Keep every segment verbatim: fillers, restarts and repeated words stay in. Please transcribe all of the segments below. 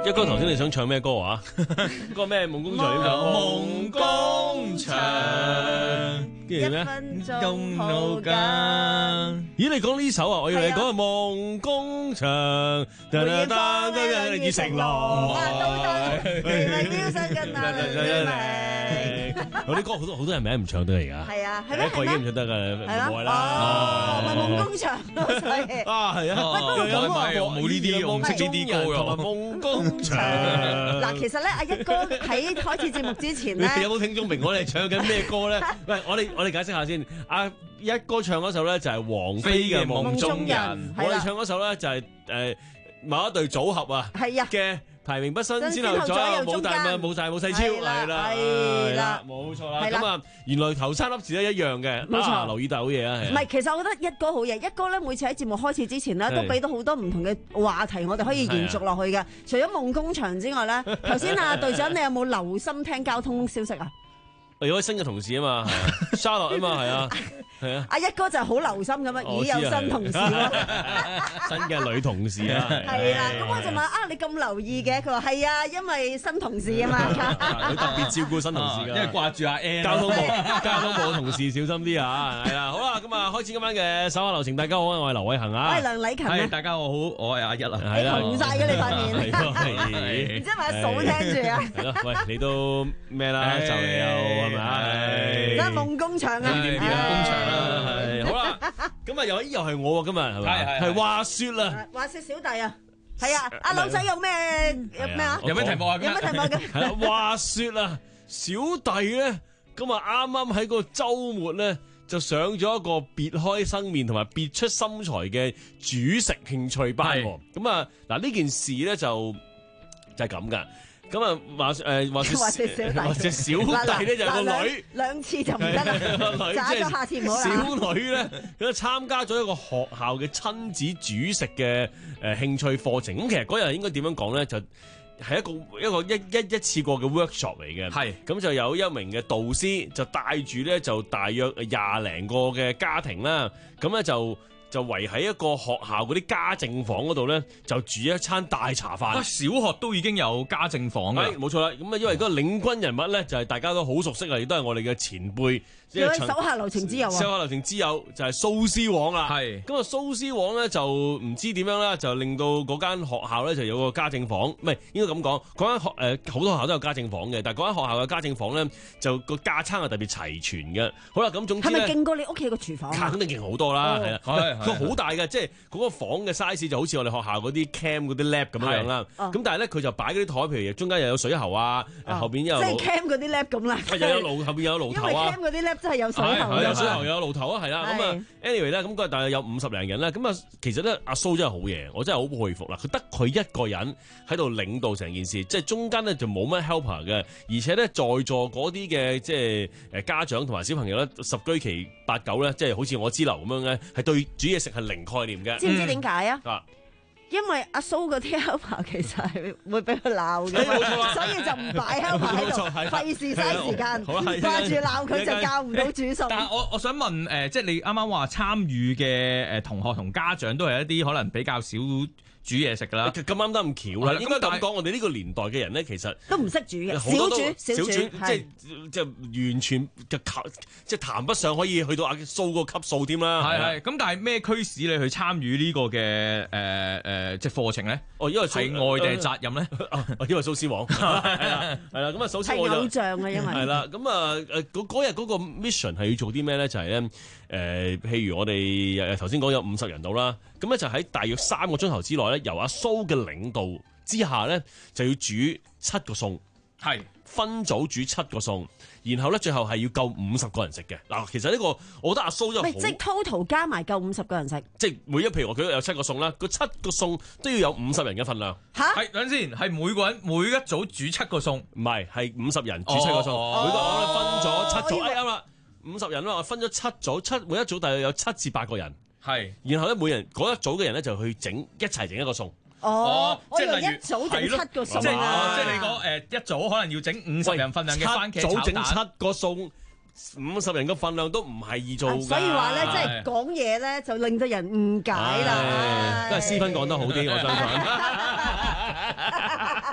一哥頭先你想唱咩歌啊？個咩夢工場點唱？ 夢工場， 跟住咧， 公路間。 咦，你講呢首啊？我以為你講係夢工場， 梅艷芳熱與成龍，啊都得，微微飆升緊那兩名。 我啲歌好多好多人名唔唱得而家。 係啊，係咩？ 一個已經唔唱得㗎， 係冇啦。哦，咪夢工場咯，所以。 啊，係啊。 喂，不過咁喎， 我冇呢啲，我唔識呢啲歌㗎。 同埋夢工場。 嗱，其實咧，阿一哥喺開始節目之前咧， 有冇聽眾明我哋唱緊咩歌咧？喂，我哋我哋解釋下先。阿一哥唱嗰首咧就係王菲嘅《夢中人》，我哋唱嗰首咧就係誒某一隊組合啊嘅排名不分先後左右冇大冇大冇細超，係啦係啦，冇錯啦。咁啊，原來頭三粒字咧一樣嘅，冇錯。留意到好嘢啊，係。 唔係，其實我覺得一哥好嘢，一哥咧每次喺節目開始之前咧都俾到好多唔同嘅話題，我哋可以延續落去嘅。除咗夢工場之外咧，頭先啊隊長，你有冇留心聽交通消息啊？ 有位新嘅同事啊嘛，沙樂啊嘛，係啊，係啊。 阿一哥就係好留心咁樣，咦有新同事咯， 新嘅女同事啊。 係啦，咁我就問啊，你咁留意嘅？佢話係啊，因為新同事啊嘛。 佢特別照顧新同事㗎， 因為掛住阿 N。 交通部交通部同事小心啲啊！係啦，好啦，咁啊開始今晚嘅手下留情，大家好，我係劉偉恒啊。 我係梁禮勤啊。 大家好，我係阿一啊。 係啦， 紅曬嘅你塊面。 係。 唔知係咪阿嫂聽住啊？ 係咯，喂，你都咩啦？就嚟又係咪啊？ 真係夢工場啊！ 夢工場啦，係好啦。咁啊，又又係我喎，今日係咪？係係話説啦， 話説小弟啊，係啊，阿劉仔有咩有咩啊？ 有咩題目啊？ 有咩題目嘅？ 係啦，話説啦，小弟咧，咁啊啱啱喺個週末咧，就上咗一個別開生面同埋別出心裁嘅煮食興趣班喎。咁啊，嗱呢件事咧就就係咁噶。咁啊，話誒話説話説小弟，話説小弟咧就有個女， 兩次就唔得啦， 個女渣咗下次唔好啦。 小女咧，佢參加咗一個學校嘅親子煮食嘅誒興趣課程。咁其實嗰日應該點樣講咧？就係一個一個一一一次過嘅 workshop 嚟嘅。係咁就有一名嘅導師就帶住咧就大約廿零個嘅家庭啦。咁咧就。就圍喺一個學校嗰啲家政房嗰度咧，就煮一餐大茶飯。 小學都已經有家政房㗎， 冇錯啦。咁啊，因為嗰個領軍人物咧，就係大家都好熟悉啊，亦都係我哋嘅前輩。 有位手下留情之友啊！ 手下留情之友就係蘇絲黃啦。 係咁啊，蘇絲黃咧就唔知點樣啦，就令到嗰間學校咧就有個家政房，唔係應該咁講。嗰間學誒好多學校都有家政房嘅，但係嗰間學校嘅家政房咧就個架撐係特別齊全嘅。好啦，咁總之咧係咪勁過你屋企個廚房？ 肯定勁好多啦，係啦，佢好大嘅，即係嗰個房嘅 size 就好似我哋學校嗰啲 cam 嗰啲 lab 咁樣樣啦。咁但係咧佢就擺嗰啲台，譬如中間又有水喉啊，後邊又即係 cam 嗰啲 lab 咁啦。 又有爐，後邊有爐頭啊。 因為 cam 嗰啲 lab 真係有水喉。 有水喉又有爐頭啊，係啦。咁啊，anyway 咧，咁嗰日大概有五十零人啦。咁啊，其實咧阿蘇真係好嘢，我真係好佩服啦。佢得佢一個人喺度領導成件事，即係中間咧就冇乜 helper 嘅，而且咧在座嗰啲嘅即係誒家長同埋小朋友咧十居其八九咧，即係好似我之流咁樣咧，係對煮嘢食係零概念嘅。 知唔知點解啊？ 啊！ 因為阿蘇嗰啲 helper 其實係會俾佢鬧嘅，所以就唔擺 helper 喺度，費事嘥時間，掛住鬧佢就教唔到煮餸。 但係我我想問誒、呃，即係你啱啱話參與嘅誒同學同家長都係一啲可能比較少煮嘢食㗎啦， 咁啱得咁巧啦。應該咁講，我哋呢個年代嘅人咧，其實都唔識煮嘅，少煮少煮， 即係即係完全嘅即係談不上可以去到阿蘇個級數添啦。 係係，咁但係咩驅使你去參與呢個嘅誒誒即係課程咧？ 哦，因為係愛定係責任咧？ 因為蘇絲黃係啦係啦，咁啊首先我就係偶像啊，因為係啦，咁啊誒嗰嗰日嗰個 mission 係要做啲咩咧？就係咧誒，譬如我哋頭先講有五十人度啦，咁咧就喺大約三個鐘頭之內咧，由阿蘇嘅領導之下咧，就要煮七個餸，係分組煮七個餸，然後咧最後係要夠五十個人食嘅。嗱，其實呢個我覺得阿蘇真係好， 即係 total 加埋夠五十個人食， 即係每一譬如話佢有七個餸啦，個七個餸都要有五十人嘅份量。 吓， 係等先，係每個人每一組煮七個餸， 唔係係五十人煮七個餸， 哦、 每個我哋分咗七組，哎啱啦，五十人啦，我分咗七組，七每一組大約有七至八個人。係，然後咧每人嗰一組嘅人咧就去整一齊整一個餸。 哦， 即係例如一組整七個餸即係啊！ 即係你講誒一組可能要整五十人份量嘅番茄炒蛋， 組整七個餸，五十人嘅份量都唔係易做㗎。 所以話咧，即係講嘢咧就令到人誤解啦。 都係思芬講得好啲，我相信。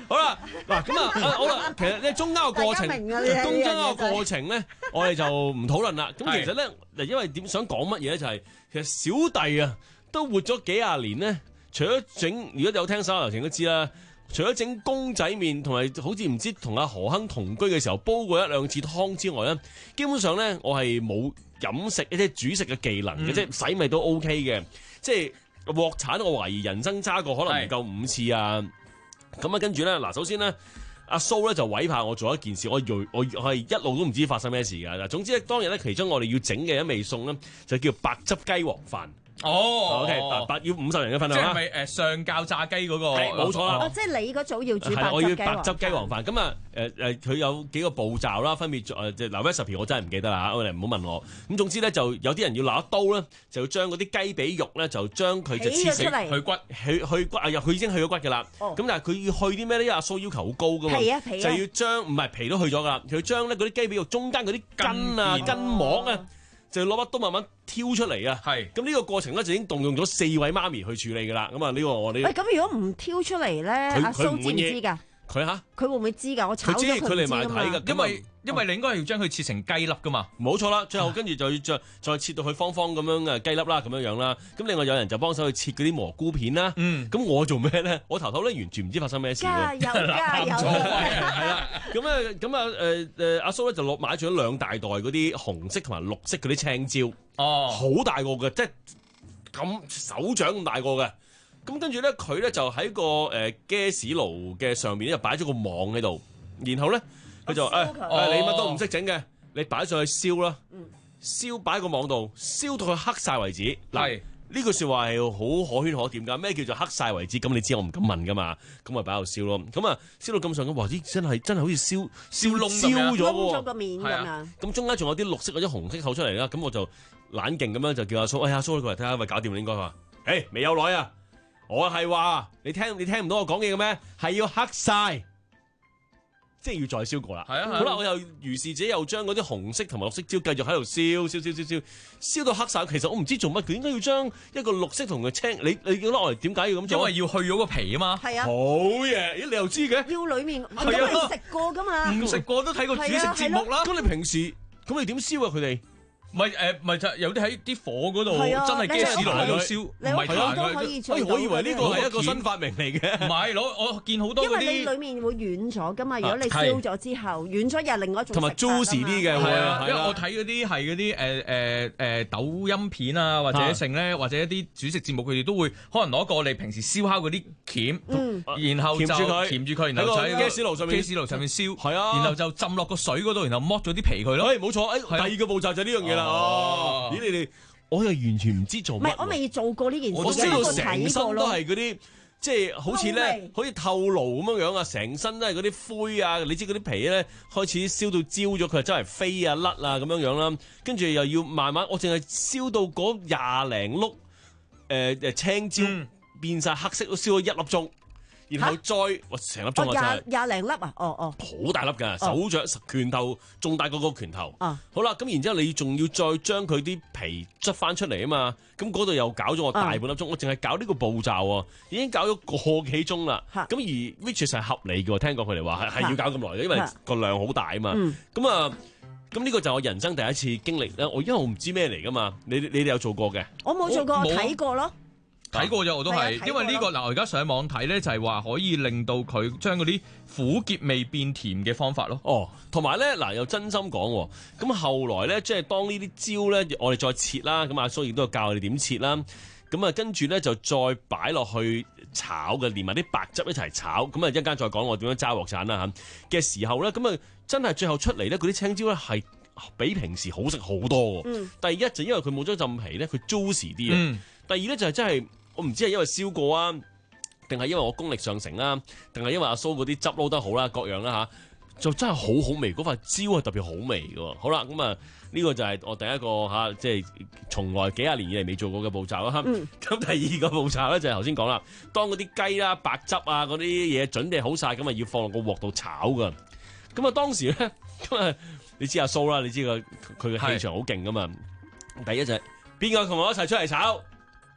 好啦，嗱咁啊，好啦，其實咧中間個過程，中間個過程咧，我哋就唔討論啦。咁其實咧，嗱，因為點想講乜嘢咧，就係其實小弟啊，都活咗幾廿年咧，除咗整，如果有聽手下留情都知啦。除咗整公仔麵同埋好似唔知同阿何亨同居嘅時候煲過一兩次湯之外咧，基本上咧我係冇飲食即係煮食嘅技能嘅，嗯、即係洗米都 OK 嘅。即係鑊鏟，我懷疑人生揸過可能唔夠五次啊。咁啊是，跟住咧嗱，首先咧阿蘇咧就委派我做一件事，我我我係一路都唔知發生咩事㗎。嗱，總之咧當日咧其中我哋要整嘅一味餸咧就叫白汁雞皇飯。 哦 ，OK， 嗱，要五十人嘅份量啦。 即係咪誒上教炸雞嗰個？ 係冇錯啦。 哦，即係你嗰組要煮白汁雞皇飯。係， 我要白汁雞皇飯。咁啊誒誒，佢有幾個步驟啦，分別誒即係嗱 recipe 我真係唔記得啦嚇，我哋唔好問我。咁總之咧，就有啲人要拿一刀咧，就要將嗰啲雞髀肉咧，就將佢就切成去骨，去去骨啊！佢已經去咗骨㗎啦。咁、哦、但係佢要去啲咩咧？因為阿蘇要求好高㗎嘛。 皮啊皮啊！ 就要將唔係皮都去咗㗎啦，佢將咧嗰啲雞髀肉中間嗰啲筋啊筋膜啊。就攞把刀慢慢挑出嚟啊！係咁呢個過程咧就已經動用咗四位媽咪去處理噶啦。咁啊呢個我哋喂咁如果唔挑出嚟咧，阿蘇知唔知㗎？ 佢嚇佢會唔會知㗎？我炒咗佢佢嚟埋睇㗎， 因為因為你應該係要將佢切成雞粒㗎嘛。 冇錯啦，最後跟住就要再再切到佢方方咁樣嘅雞粒啦，咁樣樣啦。咁另外有人就幫手去切嗰啲蘑菇片啦。嗯，咁我做咩咧？我頭頭咧完全唔知發生咩事喎。加油加油！係啦，咁啊咁啊誒誒阿蘇咧就落買咗兩大袋嗰啲紅色同埋綠色嗰啲青椒。哦，好大個嘅，即係咁手掌咁大個嘅。咁跟住咧，佢咧就喺個誒 gas 爐嘅上面咧，就擺咗個網喺度。然後咧，佢就誒誒，你乜都唔識整嘅，你擺上去燒啦。燒擺個網度，燒到佢黑晒為止。嗱，呢句説話係好可圈可點㗎。咩叫做黑晒為止？咁你知我唔敢問㗎嘛。咁咪擺喺度燒咯。咁啊，燒到咁上咁，哇！咦，真係真係好似燒燒燶咗喎。燶咗個面咁啊。咁中間仲有啲綠色或者紅色透出嚟啦。咁我就懶勁咁樣就叫阿蘇，哎阿蘇過嚟睇下，咪搞掂啦應該話。誒，未有耐啊！我係話你聽你聽唔到我講嘢嘅咩？係要黑晒，即係要再燒過啦。係啊，好啦，我又如是者又將嗰啲紅色同埋綠色椒繼續喺度燒燒燒燒燒，燒到黑晒。其實我唔知做乜，佢應該要將一個綠色同個青，你你覺得我哋點解要咁做？ 因為要去咗個皮啊嘛。係啊。好嘢，咦你又知嘅？ 要裡面咁你食過㗎嘛？ 唔食過都睇過煮食節目啦。 咁你平時咁你點燒啊？佢哋？ 唔係誒，唔係就有啲喺啲火嗰度，真係 gas 爐喺度燒，唔係彈佢。 我以為呢個係一個新發明嚟嘅。 唔係攞我見好多嗰啲， 因為你裡面會軟咗噶嘛。如果你燒咗之後，軟咗又係另外一種。 同埋 juicy 啲嘅， 係啊，因為我睇嗰啲係嗰啲誒誒誒抖音片啊，或者剩咧，或者一啲煮食節目，佢哋都會可能攞個我哋平時燒烤嗰啲鉗，然後就鉗住佢，然後就喺 gas 爐上面 gas 爐上面燒，係啊，然後就浸落個水嗰度，然後剝咗啲皮佢咯。誒冇錯，誒第二個步驟就係呢樣嘢啦。哦，咦你哋，我又完全唔知做乜。唔係， 我未做過呢件事。 我知道成身都係嗰啲，即係好似咧，好似透爐咁樣樣啊！成身都係嗰啲灰啊！你知嗰啲皮咧開始燒到焦咗，佢就周圍飛啊甩啊咁樣樣啦。跟住又要慢慢，我淨係燒到嗰廿零碌誒誒青椒變晒黑色，都燒咗一粒鐘。然後再哇成粒鐘啊！ 廿廿零粒啊！哦哦， 好大粒㗎，手掌拳頭仲大過個拳頭。啊，好啦，咁然之後你仲要再將佢啲皮捽翻出嚟啊嘛，咁嗰度又搞咗我大半粒鐘，我淨係搞呢個步驟喎，已經搞咗個幾鐘啦。咁而 which 係合理嘅，聽講佢哋話係係要搞咁耐嘅，因為個量好大啊嘛。咁啊，咁呢個就係我人生第一次經歷咧。我因為我唔知咩嚟㗎嘛，你你哋有做過嘅？ 我冇做過，我睇過咯。 睇過咗我都係，因為呢個嗱，我而家上網睇咧，就係話可以令到佢將嗰啲苦澀味變甜嘅方法咯。 哦，同埋咧嗱，又真心講，咁後來咧，即係當呢啲椒咧，我哋再切啦，咁阿蘇亦都有教我哋點切啦。咁啊，跟住咧就再擺落去炒嘅，連埋啲白汁一齊炒。咁啊，一陣間再講我點樣揸鑊鏟啦嚇嘅時候咧，咁啊，真係最後出嚟咧，嗰啲青椒咧係比平時好食好多。嗯。第一就因為佢冇咗浸皮咧，佢 juicy 啲啊。嗯。第二咧就係真係。我唔知係因為燒過啊，定係因為我功力上乘啦，定係因為阿蘇嗰啲汁撈得好啦，各樣啦吓，就真係好好味。嗰塊椒係特別好味嘅。好啦，咁啊呢個就係我第一個吓，即係從來幾廿年以嚟未做過嘅步驟啦。咁、嗯、第二個步驟咧就係頭先講啦，當嗰啲雞啦、白汁啊嗰啲嘢準備好晒，咁啊要放落個鑊度炒噶。咁啊當時咧，咁啊你知阿蘇啦，你知佢佢嘅氣場好勁噶嘛。是第一就係邊個同我一齊出嚟炒？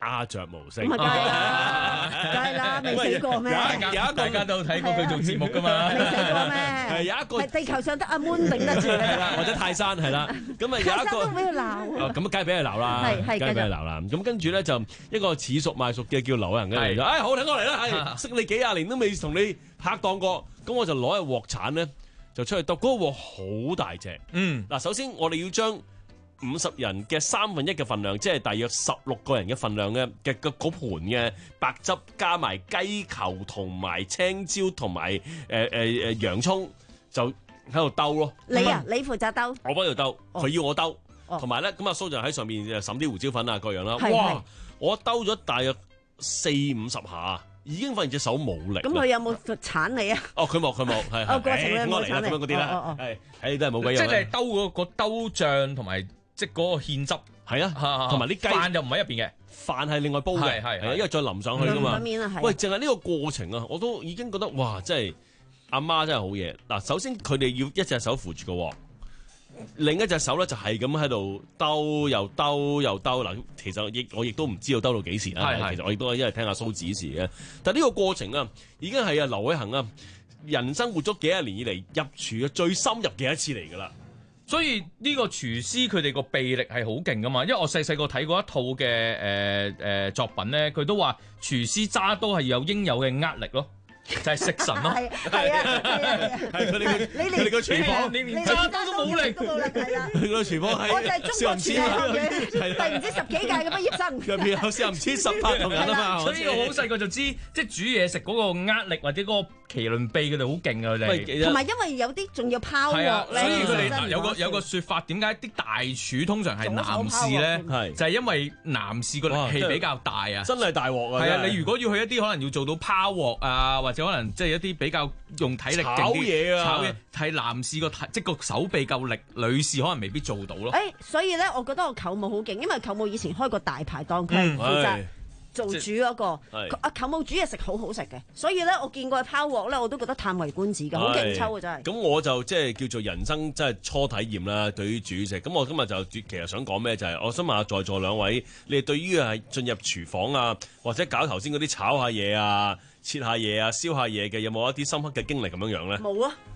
鴉雀無聲。 咁啊，梗係啦，梗係啦，未死過咩？ 有一個大家都睇過佢做節目㗎嘛， 未死過咩？ 係有一個係地球上得阿 Moon 頂得住嘅， 或者泰山係啦。咁啊有一個泰山都俾佢鬧。 咁梗係俾佢鬧啦， 係係梗係俾佢鬧啦。咁跟住咧就一個似熟賣熟嘅叫劉人嘅嚟咗，哎好睇我嚟啦，係識你幾廿年都未同你拍檔過，咁我就攞一鑊鏟咧就出去揼，嗰個鑊好大隻。 嗯， 嗱首先我哋要將五十人嘅三分一嘅份量，即係大約十六個人嘅份量嘅嘅嘅嗰盤嘅白汁加埋雞球同埋青椒同埋誒誒誒洋葱就喺度兜咯。 你啊，你負責兜， 我幫佢兜，佢要我兜， 哦同埋咧咁阿蘇就喺上面誒揼啲胡椒粉啊各樣啦。 係係哇！我兜咗大約四五十下，已經發現隻手冇力啦。 咁佢有冇鏟你啊？ 哦，佢冇佢冇，係哦過程咧誒我嚟啦咁樣嗰啲哦哦啦哦， 係係都係冇鬼用啦。 即係你係兜嗰個兜醬同埋即係嗰個芡汁， 係啊，同埋啲雞飯就唔喺入邊嘅。 飯係另外煲嘅， 係係係啊因為再淋上去噶嘛粉。面啊，係。 喂，淨係呢個過程啊，我都已經覺得哇，真係阿媽真係好嘢。嗱，首先佢哋要一隻手扶住個鑊，另一隻手咧就係咁喺度兜又兜又兜。嗱，其實亦我亦都唔知道兜到幾時啦。 係係其實我亦都係因為聽阿蘇指示嘅。但係呢個過程啊，已經係啊劉偉恒啊人生活咗幾廿年以嚟入廚嘅最深入嘅一次嚟㗎啦。 所以呢個廚師佢哋個臂力係好勁噶嘛，因為我細細個睇過一套嘅誒誒作品咧，佢都話廚師揸刀係有應有嘅壓力咯，就係食神咯。 係係啊係啊！ 係佢哋個你佢哋個廚房， 你連揸刀都冇力， 都冇力係啦。 佢個廚房係我就係中國廚學院第唔知十幾屆嘅畢業生。 入邊有四唔知十八個人啊嘛。 所以我好細個就知，即係煮嘢食嗰個壓力或者嗰個麒麟臂，佢哋好勁啊！佢哋。 同埋因為有啲仲要拋係啊， 鑊咧， 所以佢哋真係嗱有個攞有個説法，點解啲大廚通常係男士咧？ 係就係因為男士個力氣比較大啊！ 真係大鑊啊！ 係啊，你如果要去一啲可能要做到拋鑊啊，或者可能即係一啲比較用體力勁啲炒嘢啊， 炒嘢係男士個體即個手臂夠力，女士可能未必做到咯。 誒，所以咧，我覺得我舅母好勁，因為舅母以前開過大排檔，佢係嗯負責係做煮嗰個。 係阿舅母煮嘢食好好食嘅，所以咧我見過佢拋鑊咧，我都覺得嘆為觀止嘅，好勁抽啊真係。 咁我就即係叫做人生真係初體驗啦，對於煮食。咁我今日就其實想講咩就係，我想問下在座兩位，你哋對於係進入廚房啊，或者搞頭先嗰啲炒下嘢啊、切下嘢啊、燒下嘢嘅，有冇一啲深刻嘅經歷咁樣樣咧？ 冇啊！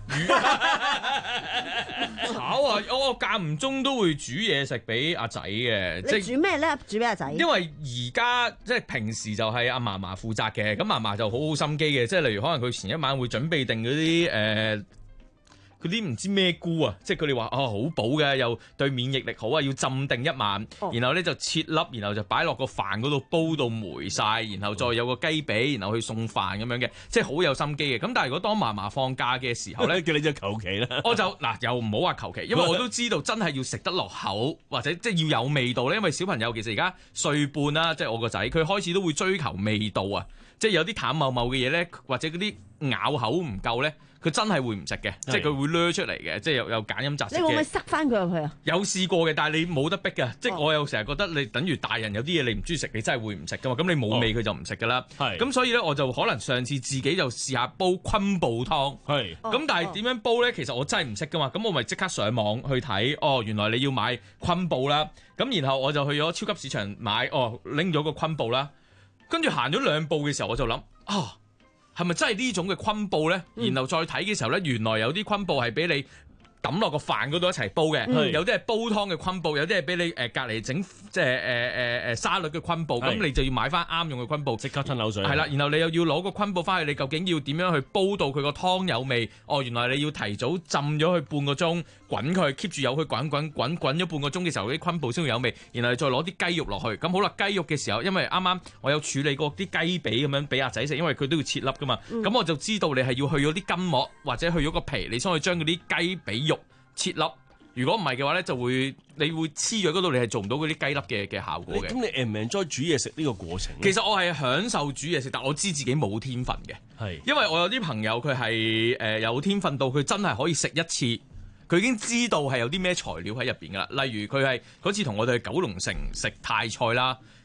炒啊！我間唔中都會煮嘢食俾阿仔嘅， 你煮咩咧？煮俾阿仔。 因為而家即係平時就係阿嫲嫲負責嘅，咁嫲嫲就好好心機嘅，即係例如可能佢前一晚會準備定嗰啲誒嗰啲唔知咩菇啊，即係佢哋話哦好補嘅，又對免疫力好啊，要浸定一晚， 哦然後咧就切粒，然後就擺落個飯嗰度煲到霉晒，然後再有個雞髀，然後去送飯咁樣嘅，即係好有心機嘅。咁但係如果當嫲嫲放假嘅時候咧， 叫你就求其啦。 我就嗱又唔好話求其，因為我都知道真係要食得落口，或者即係要有味道咧。因為小朋友其實而家歲半啦，即係我個仔，佢開始都會追求味道啊，即係有啲淡茂茂嘅嘢咧，或者嗰啲咬口唔夠咧。佢真係會唔食嘅，即係佢會掠出嚟嘅，即係有有揀飲擇食嘅。 你會唔會塞翻佢入去啊？ 有試過嘅，但係你冇得逼嘅，即係我又成日覺得你等於大人有啲嘢你唔中意食，你真係會唔食噶嘛。咁你冇味佢就唔食噶啦。 係咁所以咧，我就可能上次自己就試下煲昆布湯。 係咁但係點樣煲咧？其實我真係唔識噶嘛。咁我咪即刻上網去睇。哦，原來你要買昆布啦。咁然後我就去咗超級市場買。哦，拎咗個昆布啦。跟住行咗兩步嘅時候，我就諗啊。係咪真係呢種嘅昆布咧？然後再睇嘅時候咧，原來有啲昆布係俾你抌落個飯嗰度一齊煲嘅， 嗯、 有啲係煲湯嘅昆布，有啲係俾你誒隔離整即係誒誒誒沙律嘅昆布，咁你就要買翻啱用嘅昆布， 即刻吞口水。 係啦，然後你又要攞個昆布翻去，你究竟要點樣去煲到佢個湯有味？哦，原來你要提早浸咗佢半個鐘，滾佢 keep 住有佢滾滾滾滾咗半個鐘嘅時候，啲昆布先會有味。然後你再攞啲雞肉落去，咁好啦，雞肉嘅時候，因為啱啱我有處理過啲雞髀咁樣俾阿仔食，因為佢都要切粒噶嘛，咁、嗯、我就知道你係要去咗啲筋膜或者去咗個皮，你先可以將嗰啲雞髀肉切粒，如果唔係嘅話咧，就會你會黐咗嗰度，你係做唔到嗰啲雞粒嘅嘅效果嘅。 咁你 enjoy 煮嘢食呢個過程？ 其實我係享受煮嘢食，但我知自己冇天分嘅。 係， 因為我有啲朋友佢係誒有天分到，佢真係可以食一次，佢已經知道係有啲咩材料喺入邊噶啦。例如佢係嗰次同我哋去九龍城食泰菜啦。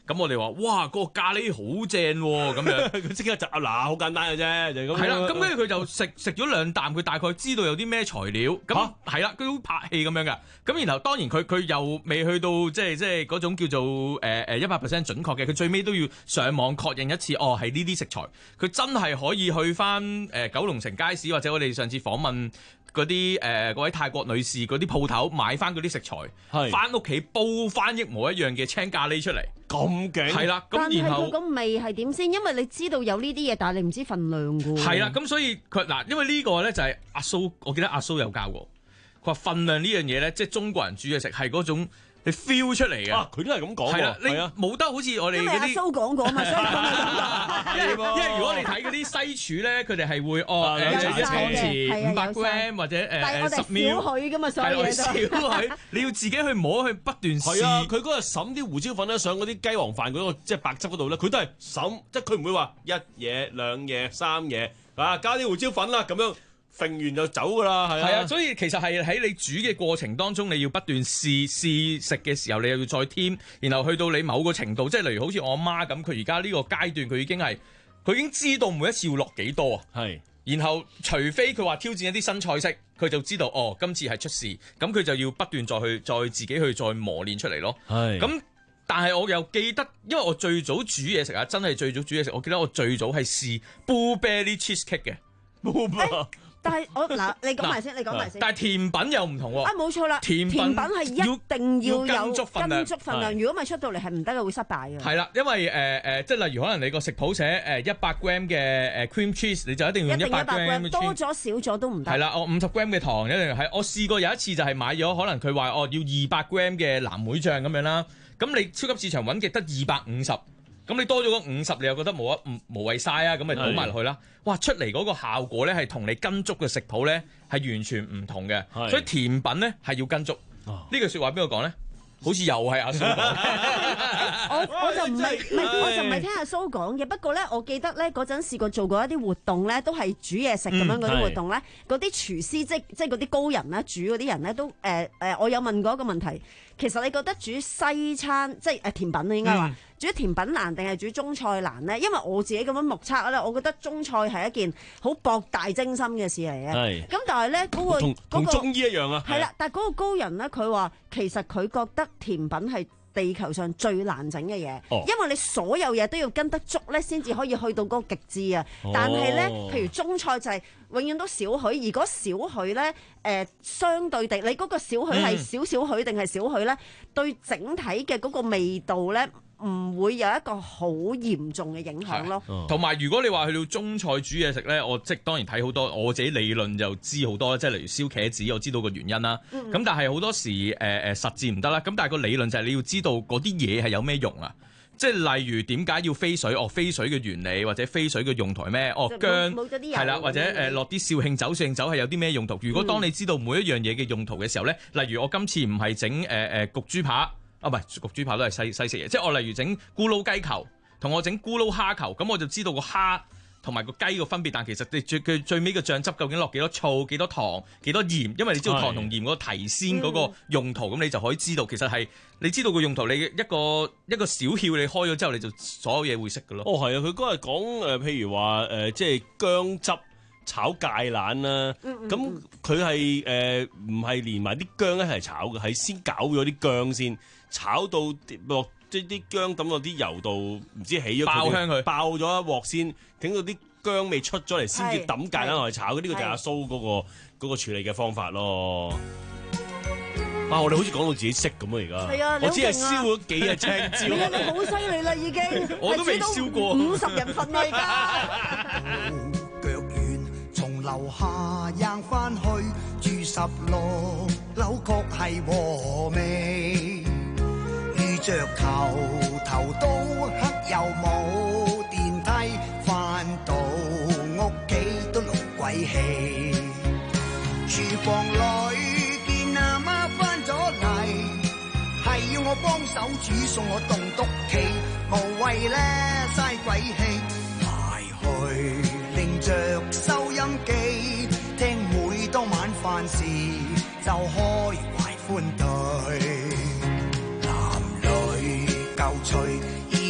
咁我哋話哇嗰個咖喱好正喎，咁樣佢即刻就嗱好簡單嘅啫，就咁。 係啦，咁跟住佢就食食咗兩啖，佢大概知道有啲咩材料，咁係啦，佢好拍戲咁樣嘅。咁然後當然佢佢又未去到即係即係嗰種叫做誒誒一百 percent 準確嘅，佢最尾都要上網確認一次，哦係呢啲食材，佢真係可以去翻誒九龍城街市或者我哋上次訪問嗰啲誒嗰位泰國女士嗰啲鋪頭買翻嗰啲食材，翻屋企煲翻一模一樣嘅青咖喱出嚟， 咁勁係啦。 但係咁然後佢個味係點先？因為你知道有呢啲嘢，但係你唔知份量㗎。 係啦，咁所以佢嗱，因為呢個咧就係阿蘇，我記得阿蘇有教過，佢話份量呢樣嘢咧，即係中國人煮嘢食係嗰種。你 feel 出嚟嘅， 佢都係咁講喎。 係啦，你冇得好似我哋嗰啲。 因為阿蘇講過嘛，所以咁樣因為因為如果你睇嗰啲西廚咧，佢哋係會哦誒一湯匙五百 gram 或者誒十秒。 少許噶嘛，所有嘢都。 少許，你要自己去摸去不斷試。 係啊，佢嗰日揼啲胡椒粉咧上嗰啲雞皇飯嗰個即係白汁嗰度咧，佢都係揼，即係佢唔會話一嘢兩嘢三嘢啊，加啲胡椒粉啦咁樣。揈完就走噶啦，係啊， 係啊，所以其實係喺你煮嘅過程當中，你要不斷試試食嘅時候，你又要再添，然後去到你某個程度，即係例如好似我媽咁，佢而家呢個階段，佢已經係佢已經知道每一次要落幾多啊， 係， 然後除非佢話挑戰一啲新菜式，佢就知道哦，今次係出事，咁佢就要不斷再去再自己去再磨練出嚟咯， 係， 咁但係我又記得，因為我最早煮嘢食啊，真係最早煮嘢食，我記得我最早係試 blueberry cheesecake 嘅。 但係我嗱，你講埋先，你講埋先。 但係甜品又唔同喎。 啊，冇錯啦，甜品係一定要有跟足份量，如果唔係出到嚟係唔得嘅，會失敗嘅。 係啦，因為誒誒、呃，即係例如可能你個食譜寫誒一百 gram 嘅誒 cream cheese，你就一定要用一百 gram， 多咗少咗都唔得。 係啦，我五十 gram 嘅糖一定係。我試過有一次就係買咗，可能佢話哦要二百 gram 嘅藍莓醬咁樣啦，咁你超級市場揾極得二百五十。咁你多咗嗰五十，你又覺得冇乜無謂嘥啊？咁咪倒埋落去啦。哇！出嚟嗰個效果咧，係同你跟足嘅食譜咧係完全唔同嘅。所以甜品咧係要跟足。呢句説話邊個講咧？好似又係阿蘇講。 我我就唔係唔係，我就唔係聽阿蘇講嘅。不過咧，我記得咧嗰陣試過做過一啲活動咧，都係煮嘢食咁樣嗰啲活動咧。嗰啲廚師即即係嗰啲高人咧，煮嗰啲人咧都誒誒、呃呃，我有問過一個問題。其實你覺得煮西餐即係誒甜品啊，應該話、嗯、煮甜品難定係煮中菜難咧？因為我自己咁樣目測咧，我覺得中菜係一件好博大精深嘅事嚟嘅。係。咁但係咧嗰個同同中醫一樣啊。 係啦，但係嗰個高人咧，佢話其實佢覺得甜品係地球上最難整嘅嘢，哦、因為你所有嘢都要跟得足咧，先至可以去到嗰個極致啊。哦、但係咧，譬如中菜就係永遠都少許，而嗰少許咧，誒、呃、相對地，你嗰個少許係少少許定係少許咧，對整體嘅嗰個味道咧，唔會有一個好嚴重嘅影響咯。 同埋、哦、如果你話去到中菜煮嘢食咧，我即係當然睇好多，我自己理論就知好多，即係例如燒茄子，我知道個原因啦。咁、嗯、但係好多時誒誒、呃、實戰唔得啦。咁但係個理論就係你要知道嗰啲嘢係有咩用啊？即係例如點解要飛水？哦，飛水嘅原理或者飛水嘅用途係咩？哦，薑係啦，或者誒落啲紹興酒，紹興酒係有啲咩用途？如果當你知道每一樣嘢嘅用途嘅時候咧，例如我今次唔係整誒誒焗豬扒。啊，唔係焗豬扒都係西西式嘢，即係我例如整咕嚕雞球，同我整咕嚕蝦球，咁我就知道個蝦同埋個雞個分別。但其實你最佢最尾嘅醬汁究竟落幾多醋、幾多糖、幾多鹽，因為你知道糖同鹽嗰個提鮮嗰個用途，咁、嗯、你就可以知道其實係你知道個用途，你一個一個小竅你開咗之後，你就所有嘢會識㗎咯。 哦，係啊，佢嗰日講誒，譬如話誒、呃，即係薑汁炒芥蘭啦，咁佢係誒唔係連埋啲薑一齊炒嘅，係先攪咗啲薑先。炒到落即係啲薑抌落啲油度，唔知起咗爆香佢， 爆咗一鑊先，整到啲薑味出咗嚟，先至抌芥蘭落去炒。呢、呢個就係阿蘇嗰、嗰個嗰個處理嘅方法咯。啊，我哋好似講到自己識咁啊！而家、啊、我只係燒咗幾日青椒。 你你好犀利啦，已經我都未燒過五十人份嚟㗎。 腳軟，從樓下行翻去，住十六樓確係和味。着頭頭都黑又冇電梯，返到屋企都淥鬼氣。廚房裏見阿媽返咗嚟，係要我幫手煮餸，我棟篤企，無謂咧嘥鬼氣。埋去拎着收音機，聽每當晚飯時就開懷歡對。舊趣。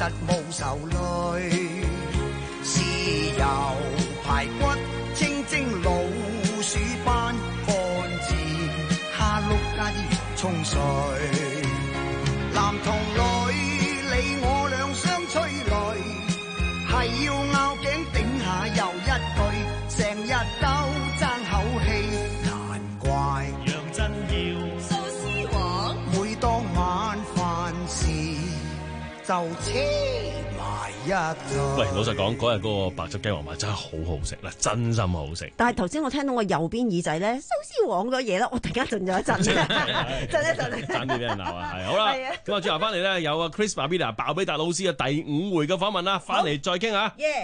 實無愁慮。豉油排骨清蒸老鼠斑，乾煎蝦碌加啲葱水。男同女你我兩相催淚，係要拗頸頂下又一句，成日鬥爭口氣，難怪楊振耀蘇絲黃，每當晚飯時就黐埋一堆。 喂，老實講，嗰日嗰個白汁雞皇馬真係好好食啦，真心好食。 但係頭先我聽到我右邊耳仔咧，蘇絲黃嗰嘢咧，我突然間震咗一震，震一震， 爭啲俾人鬧啊！係好啦，咁啊，轉頭翻嚟咧，有啊 Chris Babida 鮑比達老師嘅第五回嘅訪問啦，翻嚟再傾下。 耶！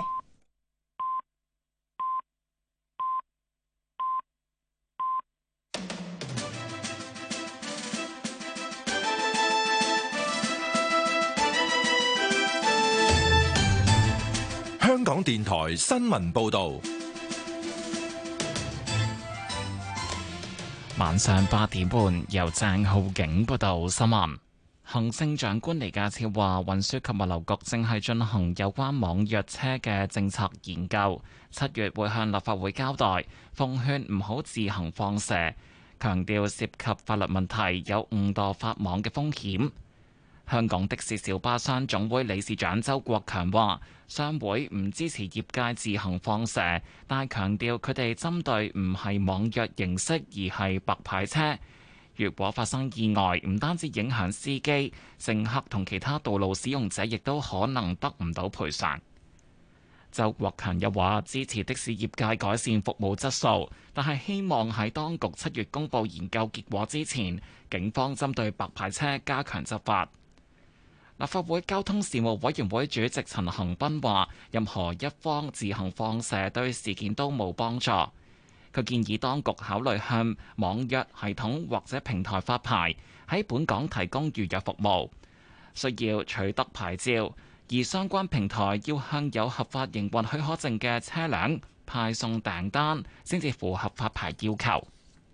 香港電台新聞報道， 晚上八點半由鄭浩景報道新聞。行政長官李家超話，運輸及物流局正係進行有關網約車嘅政策研究，七月會向立法會交代，奉勸唔好自行放蛇，強調涉及法律問題有誤墮法網嘅風險。香港的士小巴商總會理事長周國強話，商會唔支持業界自行放蛇，但係強調佢哋針對唔係網約形式，而係白牌車。如果發生意外，唔單止影響司機、乘客同其他道路使用者，亦都可能得唔到賠償。周國強又話，支持的士業界改善服務質素，但係希望喺當局七月公佈研究結果之前，警方針對白牌車加強執法。立法會交通事務委員會主席陳恒鑌話，任何一方自行放蛇對事件都冇幫助。佢建議當局考慮向網約系統或者平台發牌，喺本港提供預約服務，需要取得牌照，而相關平台要向有合法營運許可證嘅車輛派送訂單，先至符合發牌要求。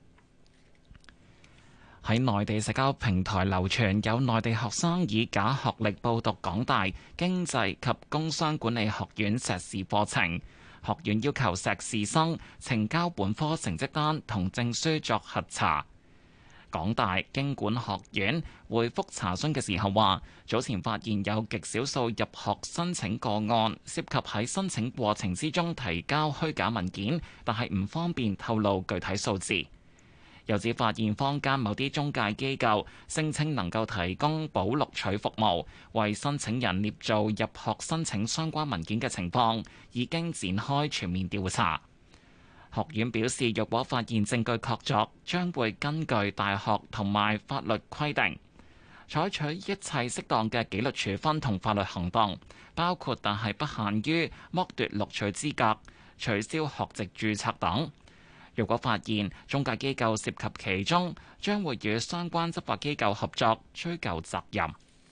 喺內地社交平台流傳有內地學生以假學歷報讀港大經濟及工商管理學院碩士課程，學院要求碩士生呈交本科成績單同證書作核查。港大經管學院回覆查詢嘅時候話，早前發現有極少數入學申請個案涉及喺申請過程之中提交虛假文件，但係唔方便透露具體數字。又指發現坊間某啲中介機構聲稱能夠提供補錄取服務，為申請人捏造入學申請相關文件嘅情況，已經展開全面調查。學院表示，若果發現證據確鑿，將會根據大學同埋法律規定，採取一切適當嘅紀律處分同法律行動，包括但係不限於剝奪錄取資格、取消學籍註冊等。如果發現中介機構涉及其中，將會與相關執法機構合作追究責任。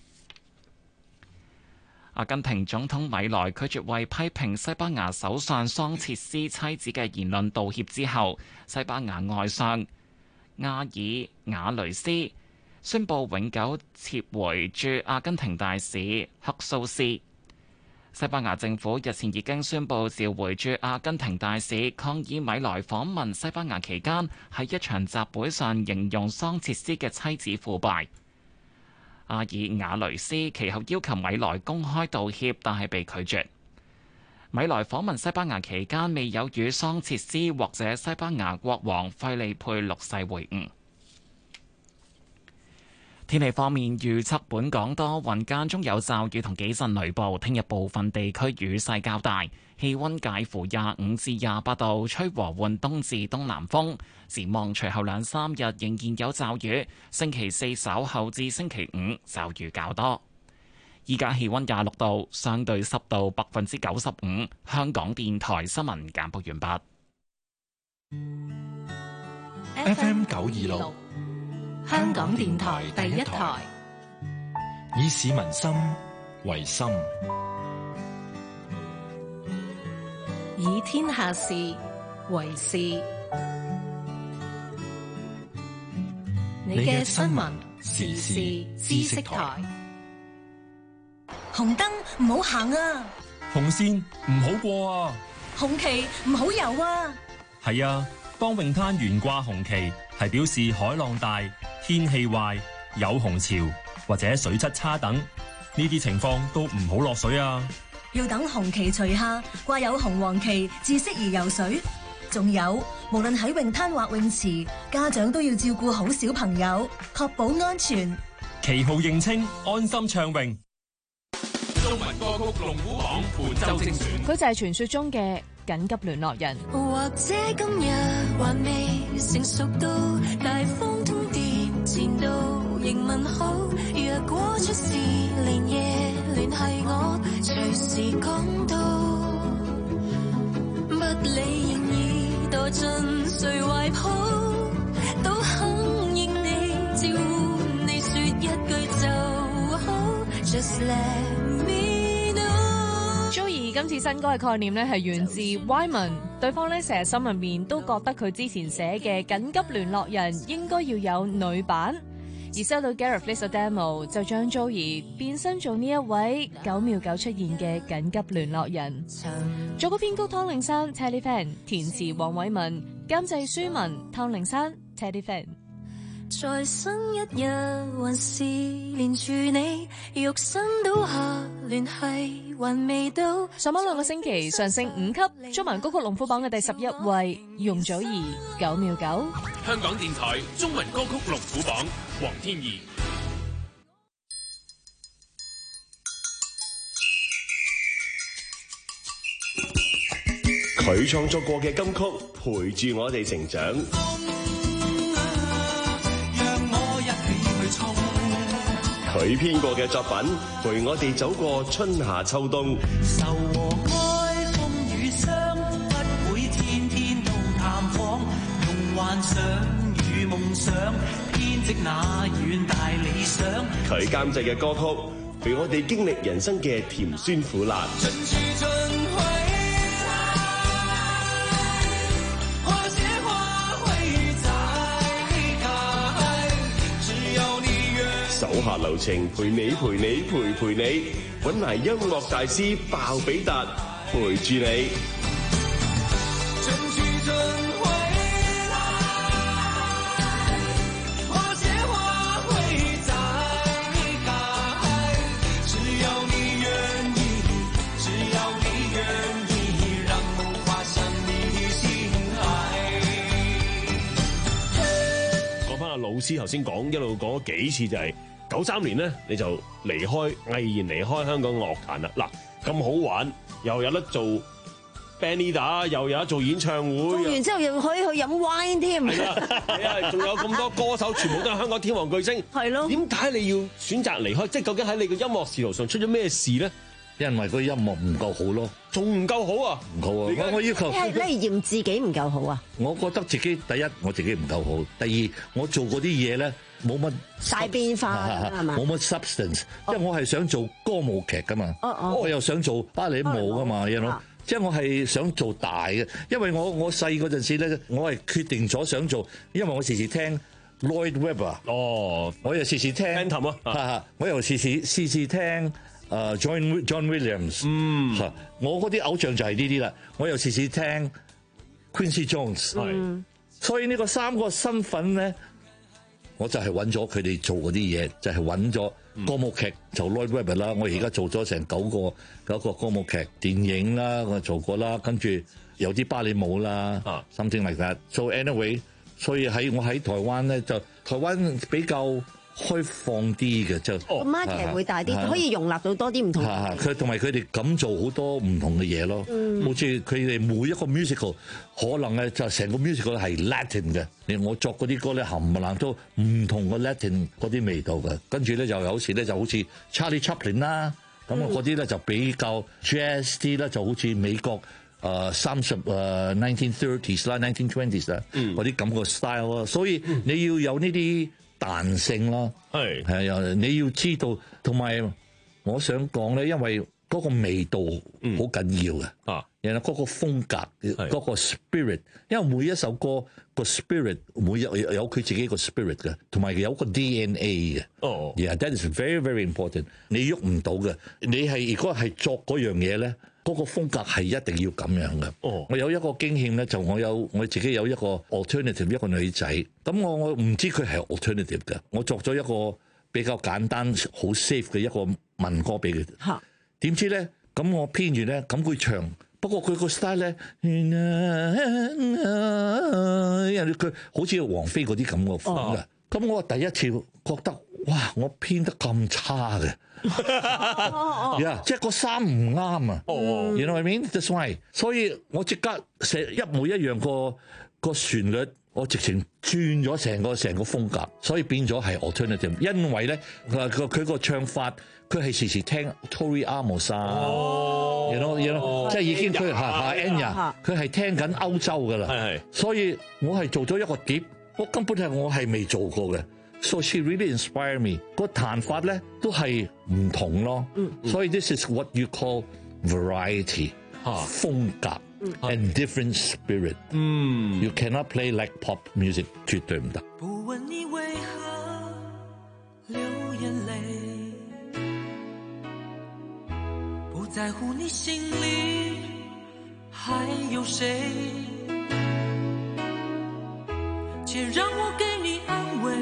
阿根廷總統米萊拒絕為批評西班牙首相桑切斯妻子嘅言論道歉之後，西班牙外相阿爾瓦雷斯宣布永久撤回駐阿根廷大使克蘇斯。西班牙政府日前已經宣布召回駐阿根廷大使，抗議米萊訪問西班牙期間喺一場集會上形容桑切斯嘅妻子腐敗。阿爾瓦雷斯其後要求米萊公開道歉，但係被拒絕。米萊訪問西班牙期間未有與桑切斯或者西班牙國王費利佩六世會晤。天氣方面，預測本港多雲間中有驟雨同幾陣雷暴，聽日部分地區雨勢較大，氣溫介乎廿五至廿八度，吹和緩東至東南風。展望隨後兩三日仍然有驟雨，星期四稍後至星期五驟雨較多。依家氣溫廿六度，相對濕度百分之九十五。香港電台新聞簡報完畢。F M 九二六。 香港電台第一台， 以市民心為心， 以天下事為事。你嘅新聞時事知識台。 紅燈唔好行啊！ 紅線唔好過啊！ 紅旗唔好游啊！ 係啊，當泳灘懸掛紅旗，係表示海浪大、天氣壞、有紅潮或者水質差等，呢啲情況都唔好落水啊！ 要等紅旗除下，掛有紅黃旗至適宜游水。仲有，無論喺泳灘或泳池，家長都要照顧好小朋友，確保安全。 旗號認清，安心暢泳。 中文歌曲龍虎榜本周精選， 佢就係傳說中嘅緊急聯絡人。 或者今日還未成熟到大風通電前度，仍問好。若果出事連夜聯繫我，隨時講到，不理仍已墮進誰懷抱，都肯應你照顧你，說一句就好。Just let Joey 今次新歌嘅概念咧係源自 Wyman， 對方咧成日心入面都覺得佢之前寫嘅緊急聯絡人應該要有女版，而收到 Gareth 呢首 demo 就將 Joey 變身做呢一位九秒九出現嘅緊急聯絡人。作曲編曲湯令山 Teddy Fan， 填詞黃偉文，監製舒文湯令山 Teddy Fan。 再生一日還是連住你，肉身倒下聯繫還未到。 上網兩個星期上升五級，中文歌曲龍虎榜嘅第十一位，容祖兒九秒九。 香港電台中文歌曲龍虎榜，黃天怡。 佢創作過嘅金曲陪住我哋成長。佢編過嘅作品陪我哋走過春夏秋冬。 愁和哀風雨霜，不會天天到探訪，用幻想與夢想編織那遠大理想。 佢監製嘅歌曲陪我哋經歷人生嘅甜酸苦辣。手下留情，陪你陪你陪陪你，搵埋音樂大師鮑比達陪住你。 講翻阿老師頭先講，一路講咗幾次就係、是。九三年咧，你就離開，毅然離開香港樂壇啦。嗱，咁好玩，又有得做 band leader，又有得做演唱會， 做完之後又可以去飲 wine 添。 係啊，係啊，仲有咁多歌手，全部都係香港天王巨星。 係咯。點解你要選擇離開？即係究竟喺你嘅音樂仕途上出咗咩事咧？ 因為個音樂唔夠好咯， 仲唔夠好啊？ 唔夠啊！我我要求你係嫌自己唔夠好啊？ 我覺得自己第一我自己唔夠好，第二我做嗰啲嘢咧冇乜大變化係嘛？ 冇乜 substance，因為我係想做歌舞劇噶嘛，我又想做芭蕾舞噶嘛，you know，即係我係想做大嘅，因為我我細嗰陣時咧，我係決定咗想做，因為我時時聽 Lloyd Webber， 哦， 我又時時聽 Phantom 啊，我又時時時時聽。誒、uh, John John Williams， 嗯， 我嗰啲偶像就係呢啲啦。我又時時聽 Quincy Jones， 係， 所以呢個三個身份咧，我就係揾咗佢哋做嗰啲嘢，就係揾咗歌舞劇，就 Lloyd Webber 啦。我而家做咗成九個九個歌舞劇，電影啦我做過啦，跟住有啲芭蕾舞啦、啊、，something like that。So anyway，所以喺我喺台灣咧，就台灣比較開放啲嘅，就個 market 會大啲，可以容納到多啲唔同。 佢同埋佢哋敢做好多唔同嘅嘢咯。好似佢哋每一個 musical， 可能咧就成個 musical 係 Latin 嘅。你我作嗰啲歌咧，冚唪唥都唔同嘅 Latin 嗰啲味道嘅。跟住咧又有時咧就好似 Charlie Chaplin 啦，咁啊嗰啲咧就比較 jazz 啲啦，就好似美國誒三十誒 nineteen thirties 啦 nineteen twenties 啦嗰啲咁嘅 style 咯。所以你要有呢啲彈性咯，係係啊！你要知道，同埋我想講咧，因為歌嗰個味道好緊要嘅。 啊， 然後嗰個風格，嗰個 spirit，因為每一首歌個 spirit 每有有佢自己個 spirit 嘅，同埋有個 D N A 嘅。 哦 ，yeah，that is very very important。你喐唔到嘅，你係如果係作嗰樣嘢咧，嗰個風格係一定要咁樣嘅。 哦， 我有一個驚險咧，就我有我自己有一個 alternative 一個女仔，咁我我唔知佢係 alternative 嘅，我作咗一個比較簡單好 safe 嘅一個民歌俾佢。 嚇， 點知咧？咁我編完咧，咁佢唱。不過佢個 style 咧，佢好似王菲嗰啲咁嘅風嘅。咁我第一次覺得，哇！我編得咁差嘅，呀，即係個衫唔啱啊。You know what I mean? That's why。所以我即刻寫一模一樣個個旋律，我直情轉咗成個成個風格，所以變咗係 alternative。因為咧，佢個佢個唱法。佢係時時聽 Tori Amos 啊，you know you know，即係已經佢嚇嚇 Enya，佢係聽緊歐洲噶啦， 係係，所以我係做咗一個碟，我根本係我係未做過嘅 ，so she really inspired me。個彈法咧都係唔同咯，嗯、所以 this is what you call variety，、啊、風格、嗯、and different spirit。嗯 ，you cannot play like pop music， 絕對唔得。 不問你為何流眼淚。不在乎你心裡還有誰，且讓我給你安慰。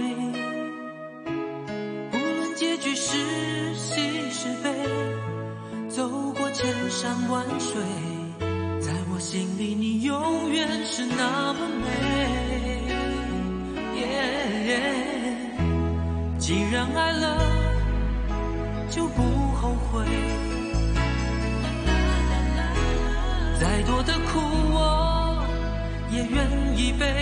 無論結局是喜是悲，走過千山萬水，在我心裡你永遠是那麼美。Yeah, yeah. 既然愛了，就不後悔。再多的苦我也願意背，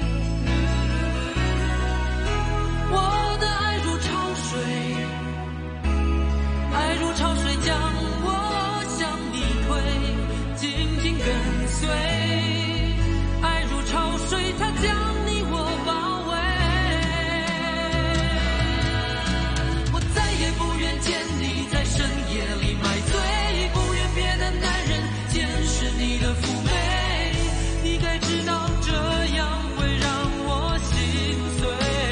我的愛如潮水，愛如潮水將我向你推，緊緊跟隨，愛如潮水它將你我包圍，我再也不願見你在深夜裡買醉，不願別的男人見識你的嫵媚，你該知道這樣會讓我心碎。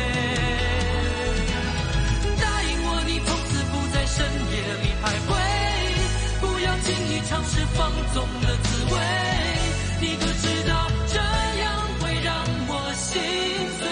答應我，你從此不在深夜裡徘徊，不要輕易嘗試放縱的滋味，你可知道這樣會讓我心碎。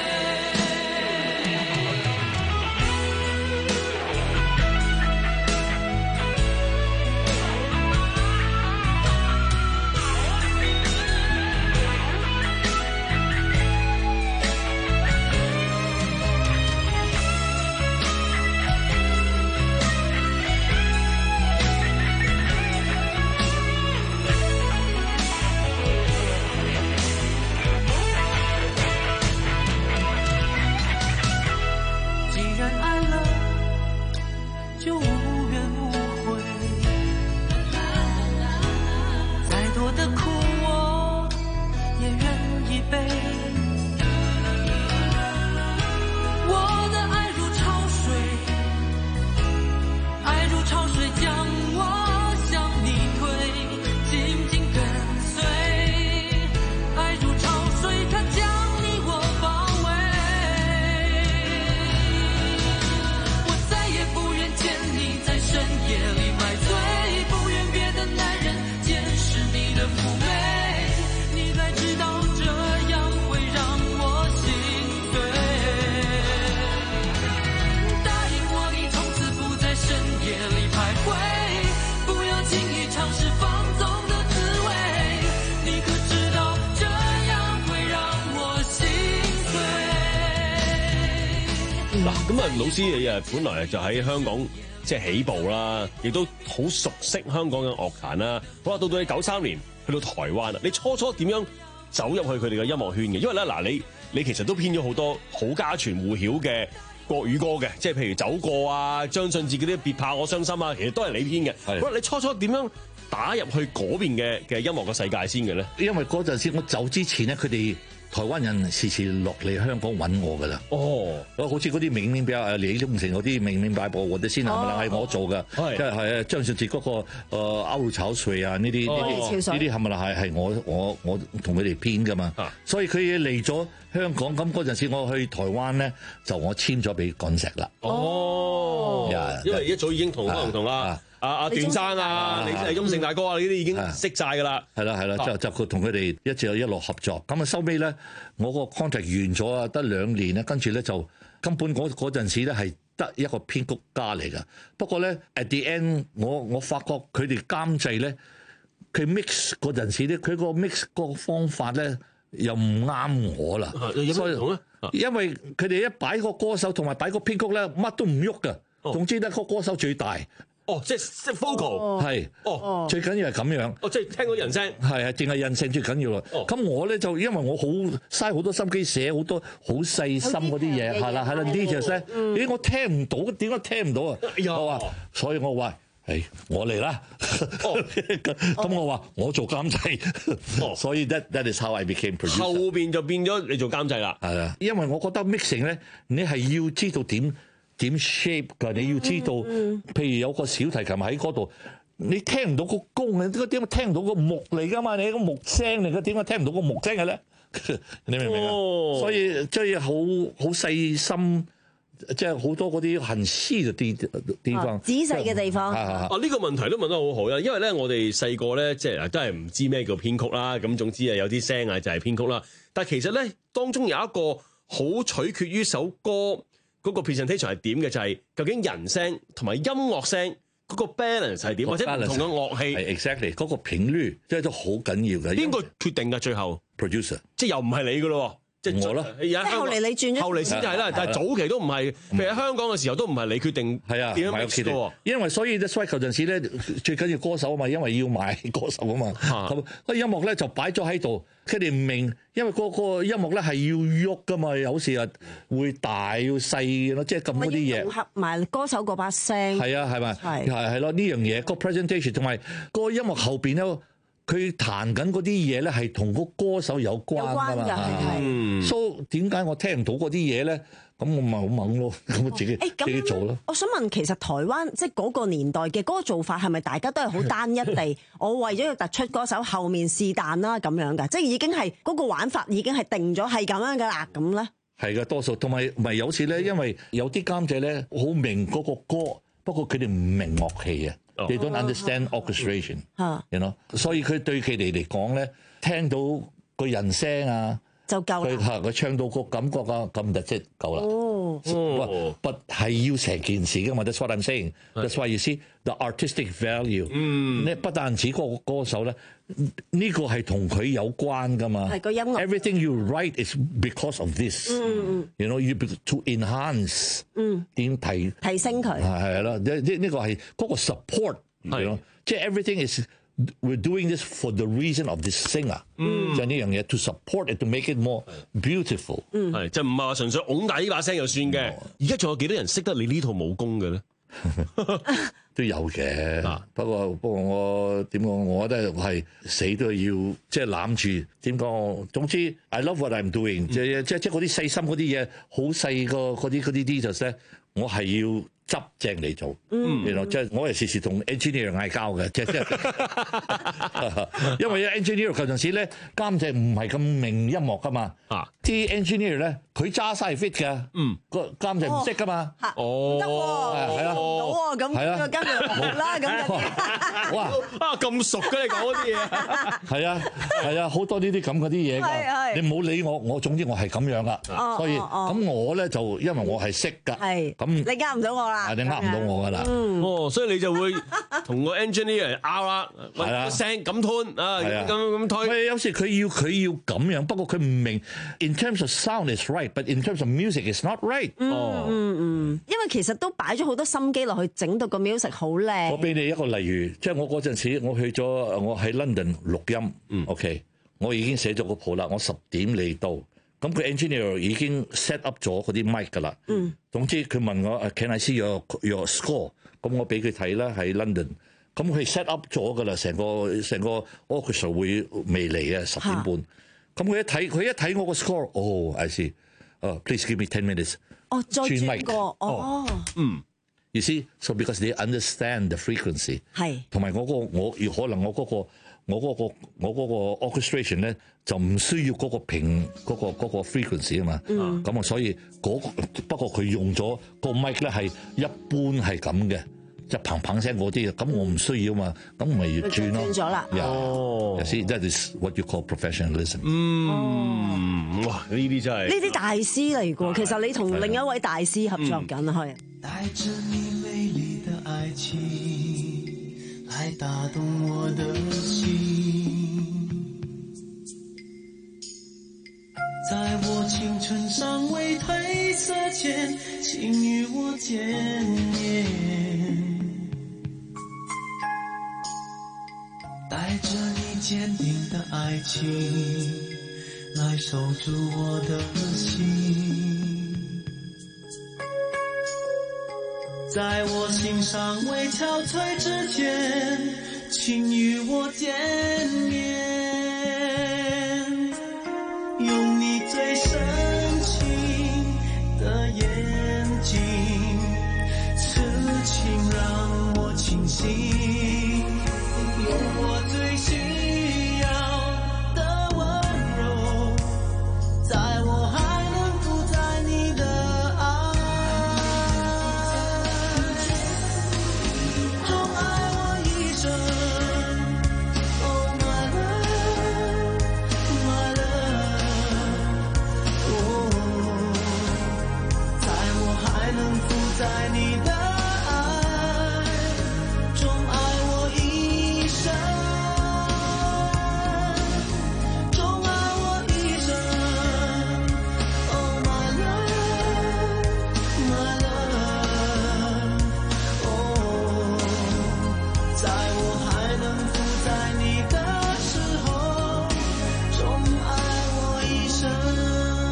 咁啊，老師你啊，本來就喺香港即係起步啦，亦都好熟悉香港嘅樂壇啦。好啦，到到你九三年去到台灣啦，你初初點樣走入去佢哋嘅音樂圈嘅？因為咧嗱，你你其實都編咗好多好家傳戶曉嘅國語歌嘅，即係譬如走過啊、張信哲嗰啲別怕我傷心啊，其實都係你編嘅。好啦，你初初點樣打入去嗰邊嘅嘅音樂嘅世界先嘅咧？ 因為嗰陣時我走之前咧，佢哋台灣人時時落嚟香港揾我㗎啦。 哦， 好似嗰啲明明比較誒李宗盛嗰啲明明擺布，或者先係咪係我做㗎？即係係啊張信哲嗰個誒歐陸潮水啊呢啲呢啲呢啲係咪係係我我我同佢哋編㗎嘛？所以佢嚟咗香港咁嗰陣時，我去台灣咧就我簽咗俾滾石啦。 哦，因為一早已經同可能同啦。阿阿段生啊，李李宗盛大哥啊，呢啲已經識晒㗎啦。 係啦係啦，就就佢同佢哋一直一路合作。咁啊收尾咧，我個 contract 完咗啊，得兩年咧，跟住咧就根本嗰嗰陣時咧係得一個編曲家嚟㗎。不過咧 at the end，我我發覺佢哋監製咧，佢 mix 嗰陣時咧，佢個 mix 個方法咧又唔啱我啦。所以因為佢哋一擺個歌手同埋擺個編曲咧，乜都唔喐㗎。總之咧，個歌手最大。 哦，即係即係 vocal 係，哦，最緊要係咁樣。 哦，即係聽到人聲。 係啊，淨係人聲最緊要咯。咁、哦、我咧就因為我好嘥好多心機寫好多好細心嗰啲嘢，係啦係啦，呢隻聲，咦我聽唔到，點解聽唔到啊？我話，所以我話，誒我嚟啦。咁我話我做監製，哦、所以 that that is how I became producer。 後邊就變咗你做監製啦。 係啊，因為我覺得 mixing 咧，你係要知道點。點 shape 㗎？你要知道，嗯嗯、譬如有個小提琴喺嗰度，你聽唔到個弓啊？點解聽唔到個木嚟㗎嘛？你係個木聲嚟㗎，點解聽唔到個木聲嘅咧？你明唔明啊？哦、所以即係好好細心，即係好多嗰啲痕絲嘅地地方， 仔細嘅地方。 啊，呢個問題都問得好好啊！因為咧，我哋細個咧，即係都係唔知咩叫編曲啦。咁總之啊，有啲聲啊就係編曲啦。但係其實咧，當中有一個好取決於首歌。嗰個 presentation 係點嘅？就係、是、究竟人聲同埋音樂聲嗰個 balance 係點，或者唔同嘅樂器係 exactly 嗰個頻率，即係都好緊要嘅。 邊個決定㗎？最後 producer 即係又唔係你㗎咯？即係我咯。 即係後嚟你轉咗， 後嚟先係啦。但係早期都唔係，譬如喺香港嘅時候都唔係你決定。 係啊， 點樣決定？ 因為所以咧 strike 嗰陣時咧，最緊要歌手啊嘛，因為要買歌手啊嘛。咁個音樂咧就擺咗喺度。佢哋唔明，因為個個音樂咧係要喐噶嘛，有時啊會大要細咯，即係咁嗰啲嘢。融合埋歌手嗰把聲。 係啊，係咪？係係咯，呢樣嘢個 presentation 同埋個音樂後邊咧，佢彈緊嗰啲嘢咧係同個歌手有關㗎嘛。嗯。所以點解我聽唔到嗰啲嘢咧？咁我咪好猛咯，咁我自己、哦、自己做咯。 我想問，其實台灣即係嗰個年代嘅嗰個做法係咪大家都係好單一地？我為咗要突出歌手後面是但啦咁樣㗎，即係已經係嗰個玩法已經係定咗係咁樣㗎啦，咁咧？ 係嘅，多數同埋咪有時咧，因為有啲監製咧好明嗰個歌，不過佢哋唔明樂器啊。 Oh. They don't understand orchestration，you know，所以佢對佢哋嚟講咧，聽到個人聲啊。 就夠啦。 佢佢唱到個感覺啊，咁就即係夠啦。哦，不不係要成件事嘅嘛。That's what I'm saying. That's why you see the artistic value。嗯，你不但止個歌手咧，呢個係同佢有關噶嘛。 係個音樂。 Everything you write is because of this。嗯嗯。You know, you to enhance。嗯。點提提升佢。 係係啦，呢呢呢個係嗰個 support。係咯，即係 everything is。We're doing this for the reason of this singer，嗯、就係呢樣嘢 to support it to make it more beautiful。 嗯，係就唔係話純粹擁大呢把聲就算嘅。而家仲有幾多人識得你呢套武功嘅咧？ 都有嘅、啊，不過不過我點講？我覺得係死都要即係攬住。點講？總之 I love what I'm doing，、嗯、即即即嗰啲細心嗰啲嘢，好細個嗰啲嗰啲 details 咧，我係要。執正嚟做，嗯，原來即係我係時時同 engineer 嗌交嘅，即係即係，因為 engineer 嗰陣時咧監製唔係咁明音樂噶嘛，啊，啲 engineer 咧佢揸晒 fit 嘅，嗯，個監製唔識噶嘛， 哦，得喎，係啊，到喎，咁係啊，監製冇啦，咁哇， 啊咁熟嘅你講嗰啲嘢， 係啊係啊，好多呢啲咁嗰啲嘢㗎，你唔好理我，我總之我係咁樣噶，所以咁我咧就因為我係識㗎，係，咁你呃唔到我。 你呃唔到我噶啦， 哦，所以你就會同個 engineer 拗啦，揾聲咁 tune 啊，咁咁推。 有時佢要佢要咁樣，不過佢唔明。In terms of sound is right, but in terms of music is not right。 哦，嗯嗯，因為其實都擺咗好多心機落去，整到個 music 好靚。 我俾你一個例如，即係我嗰陣時，我去咗我喺 London 錄音，嗯 ，OK，我已經寫咗個譜啦，我十點嚟到。咁佢 engineer 已經 set up 咗嗰啲 mic 噶啦。嗯。總之佢問我 Can I see your your score？ 咁我俾佢睇啦，喺 London。咁佢 set up 咗噶啦，成個成個 orchestra 會未嚟啊，十點半。 咁佢一睇佢一睇我個 score， 哦 I see， 哦 please give me ten minutes。 哦，再轉過，哦， 嗯。You see, so because they understand the frequency， 係，同埋我個我要可能我嗰個我嗰個我嗰個 orchestration 咧就唔需要嗰個平嗰個嗰個 frequency 啊嘛，咁啊所以嗰不過佢用咗個 mic 咧係一般係咁嘅，即係砰砰聲嗰啲，咁我唔需要嘛，咁咪要轉咯，轉咗啦，哦，You see, that is what you call professionalism。 嗯，哇，呢啲真係呢啲大師嚟㗎，其實你同另一位大師合作緊係。 帶着你美麗的愛情來打動我的心，在我青春尚未褪色前，請與我見面，帶着你堅定的愛情來守住我的心，在我心尚未憔悴之前，請與我見面，用你最深情的眼睛，此情讓我清醒，用我最需要的溫柔，在我還能負在你的在你的愛中愛我一生，鍾愛我一生。Oh my love, my love. Oh， 在我還能負在你的時候，鍾愛我一生。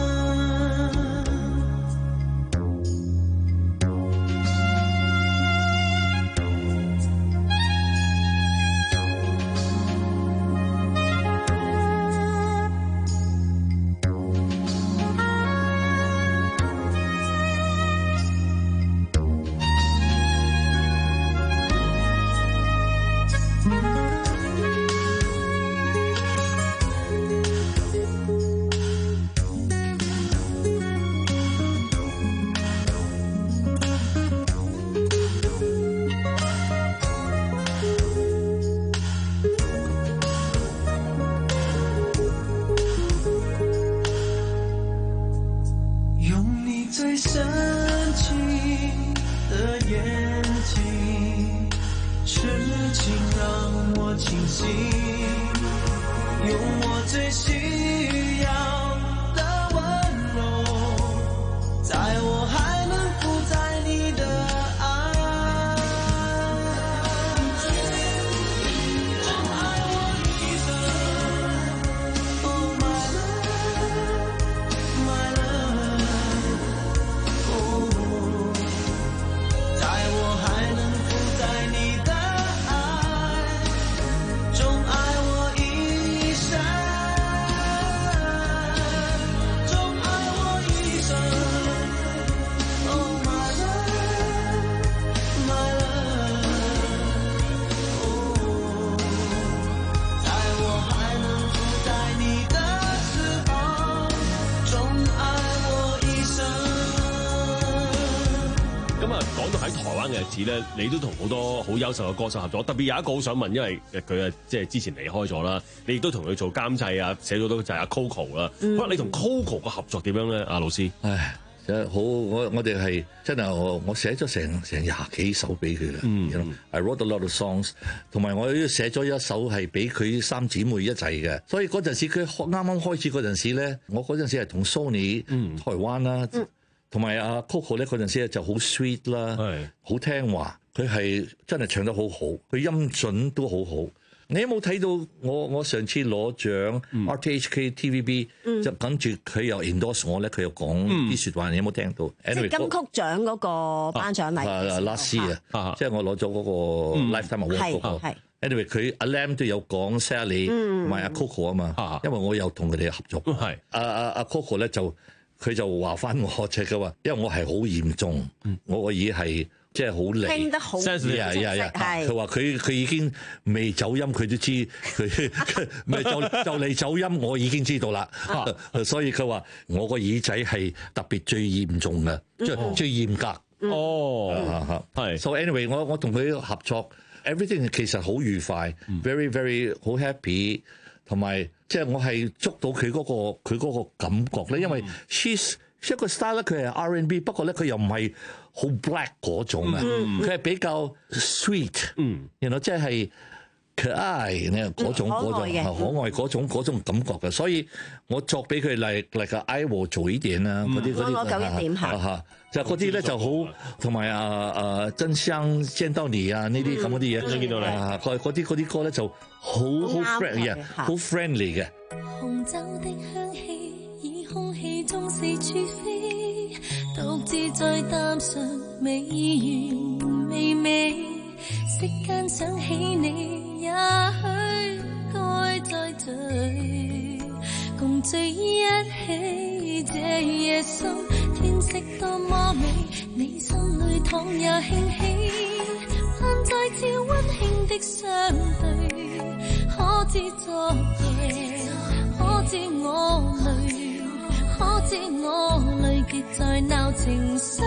最深情的眼睛，痴情讓我清醒，用我最需要的溫柔，在我還能負在你的愛，鍾愛我一生。Oh my love, my love。在我還能負在你的愛中愛我一生，中愛我一生。Oh my love, my love。Oh， 在我還能負在你的時候，中愛我一生。 咁啊，講到喺台灣嘅日子咧，你都同好多好優秀嘅歌手合作，特別有一個好想問，因為佢啊即係之前離開咗啦，你亦都同佢做監製啊，寫咗都就係阿 Coco 啦。可能你同 Coco 嘅合作點樣咧？阿老師， 唉，好，我我哋係真係我我寫咗成成廿幾首俾佢啦。嗯 you know, I wrote a lot of songs， 同埋我都寫咗一首係俾佢三姊妹一齊嘅。所以嗰陣時佢啱啱開始嗰陣時咧，我嗰陣時係同 Sony、嗯、台灣啦。嗯同埋阿 Coco 咧嗰陣時咧就好 sweet 啦，好聽話，佢係真係唱得好好，佢音準都好好。你有冇睇到我我上次攞獎、嗯、R T H K T V B，嗯、就跟住佢又 endorse 我咧，佢又講啲説話，嗯、你有冇聽到？ 即係金曲獎嗰個頒獎禮。 啊，last year 啊，即係我攞咗嗰個 lifetime award 嗰個。 anyway 佢阿 Lam 都有講 Sally 同埋阿 Coco 啊嘛，因為我有同佢哋合作。係阿阿阿 Coco 咧就佢就話翻我即係話，因為我係好嚴重，我個耳係。即係好離， 聽得好清晰，係。 佢話佢佢已經未走音，佢都知佢咪就就嚟走音，我已經知道啦。所以佢話我個耳仔係特別最嚴重嘅，即係最嚴格。 哦，係。 So anyway，我我同佢合作 ，everything 其實好愉快 ，very very 好 happy， 同埋即係我係捉到佢嗰個佢嗰個感覺咧，因為 she's 一個 style 咧，佢係 R and B， 不過咧佢又唔係好 black 嗰種啊，佢係比較 sweet， 嗯，然後即係可愛呢嗰種嗰種可愛嗰種嗰種感覺嘅，所以我作俾佢嚟嚟個 I 和做一點啊，嗰啲嗰啲嚇，就嗰啲咧就好，同埋啊啊真香見到你啊呢啲咁嗰啲嘢，見到你啊，嗰嗰啲嗰啲歌咧就好好 friendly 嘅，好 friendly 嘅。 紅酒的香氣以空氣中四處飛，獨自在淡上美完美美，息間想起你，也許該再聚，共聚一起。這夜深天色多麼美，你心裏倘也興起，盼再次溫馨的相對，可知昨夜，可知我淚，可知我淚結在鬧情緒。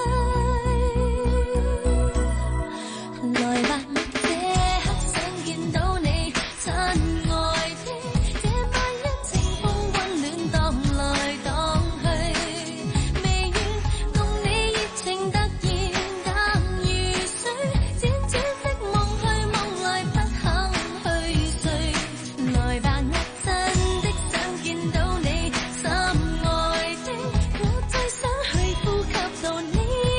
來吧，這刻想見到你，親愛的，這晚因情風溫暖蕩來蕩去，未願共你熱情突然淡如水，輾轉的夢去夢來不肯去睡。來吧，我真的想見到你，心愛的，我最想去呼吸到你。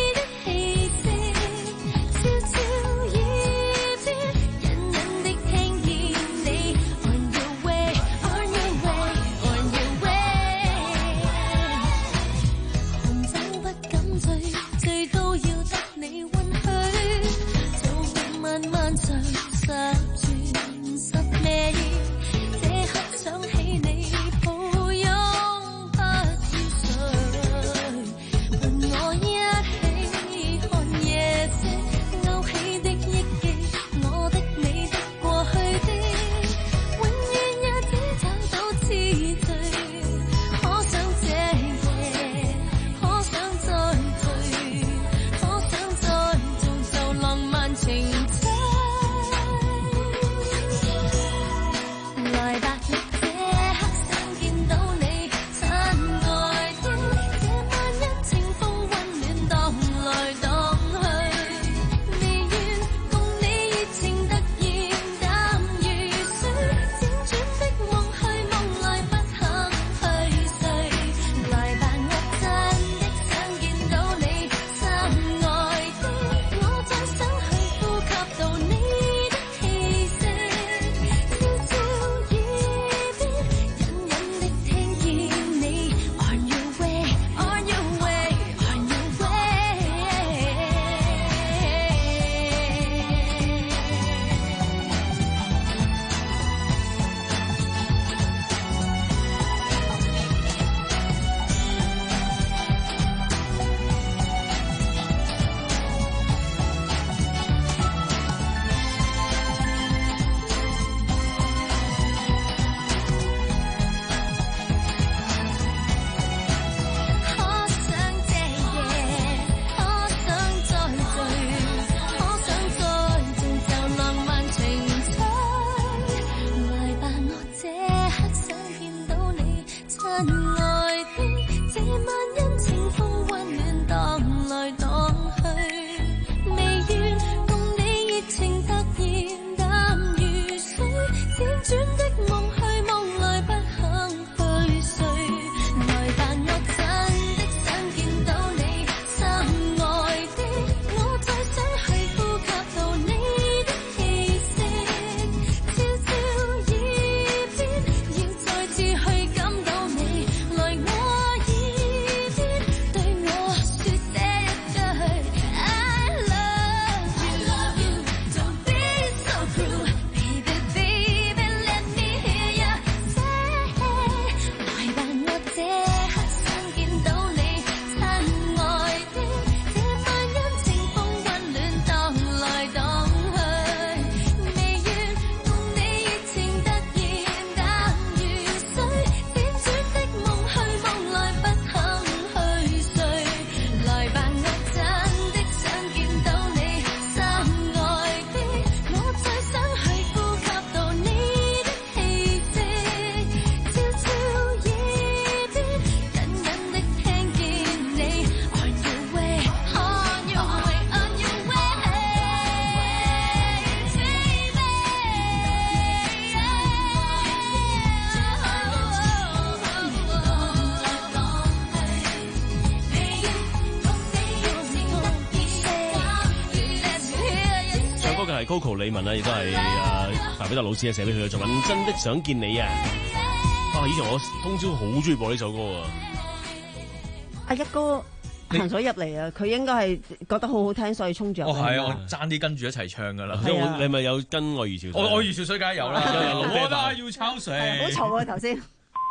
係 Coco 李玟啦，亦都係啊大比特老師寫俾佢嘅作品《真的想見你》啊！啊，以前我通宵好中意播呢首歌啊！ 阿一哥行咗入嚟啊，佢應該係覺得好好聽，所以衝住入嚟。 哦，係啊，我爭啲跟住一齊唱噶啦。 你咪有跟愛如潮水？ 我愛如潮水梗係有啦，我啦要抄水。 好嘈啊頭先。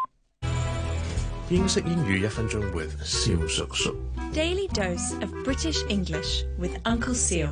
英式英語一分鐘 with 蕭叔叔。 Daily dose of British English with Uncle Seal。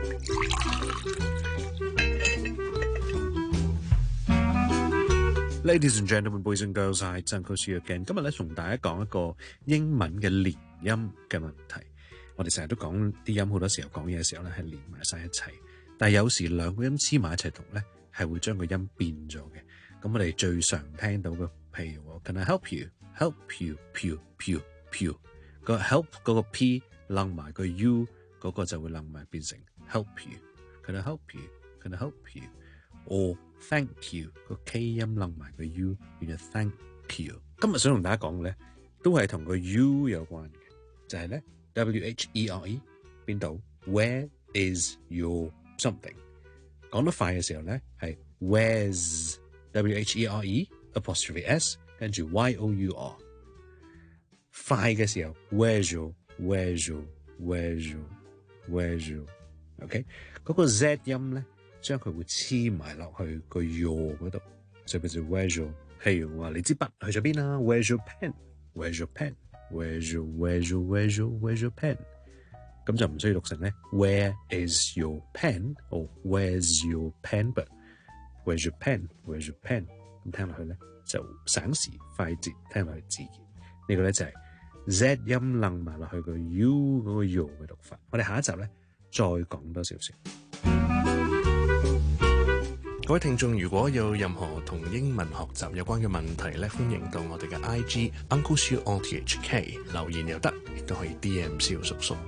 Ladies and gentlemen, boys and girls, I Uncle Seal again。今日咧同大家講一個英文嘅連音嘅問題。我哋成日都講啲音，好多時候講嘢嘅時候咧係連埋晒一齊，但係有時兩個音黐埋一齊讀咧係會將個音變咗嘅。咁我哋最常聽到嘅，譬如我 Can I help you？Help you, pew, pew, pew。個 help 嗰個 p 楞埋個 u 嗰個就會楞埋變成 help you。Can I help you? Can I help you? Or thank you 個 k 音楞埋個 u 變咗 thank you。今日想同大家講嘅咧，都係同個 u 有關嘅，就係咧 w h e r e 邊度 Where is your something？ 講得快嘅時候咧係 where's w h e r e apostrophe s。跟住 y o u r， 快嘅時候 where's your where's your where's your where's your，OK， 嗰個 z 音咧，將佢會黐埋落去個 your 嗰度，就變成 where's your。譬如我話你支筆去咗邊啊 ？Where's your pen？ Where's your pen？ Where's your where's your where's your where's your pen？ 咁就唔需要讀成咧 Where is your pen？ or Where's your pen？but Where's your pen？Where's your pen？ 咁聽落去咧。就省時快捷，聽落去自然。呢個咧就係 Z 音楞埋落去個 U 嗰個 U 嘅讀法。我哋下一集咧再講多少少。各位聽眾，如果有任何同英文學習有關嘅問題咧，歡迎到我哋嘅 I G Uncle Seal O T H K 留言又得，亦都可以 D M 蕭叔叔。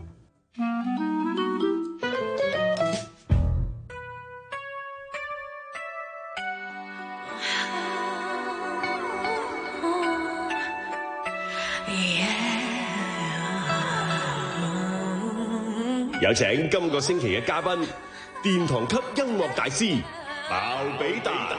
有請今個星期嘅嘉賓，殿堂級音樂大師鮑比達。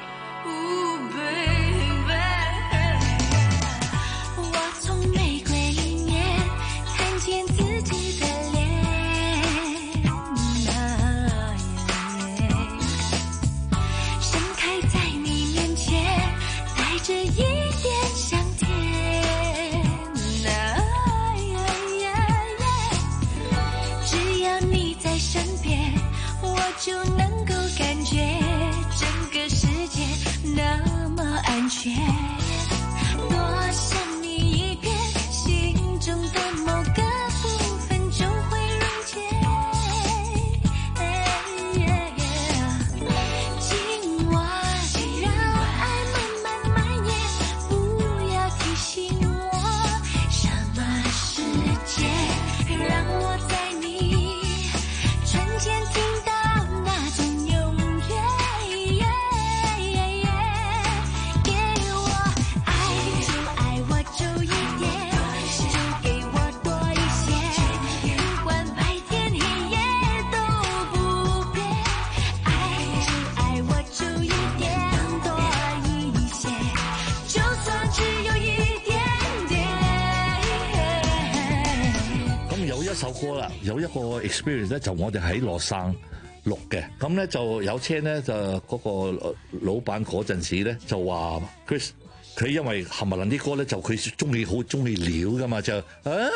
首歌啦，有一個 experience 咧，就我哋喺羅省錄嘅，咁咧就有車咧就嗰個老闆嗰陣時咧就話 Chris， 佢因為冚唪唥啲歌咧就佢中意好中意料噶嘛，就咁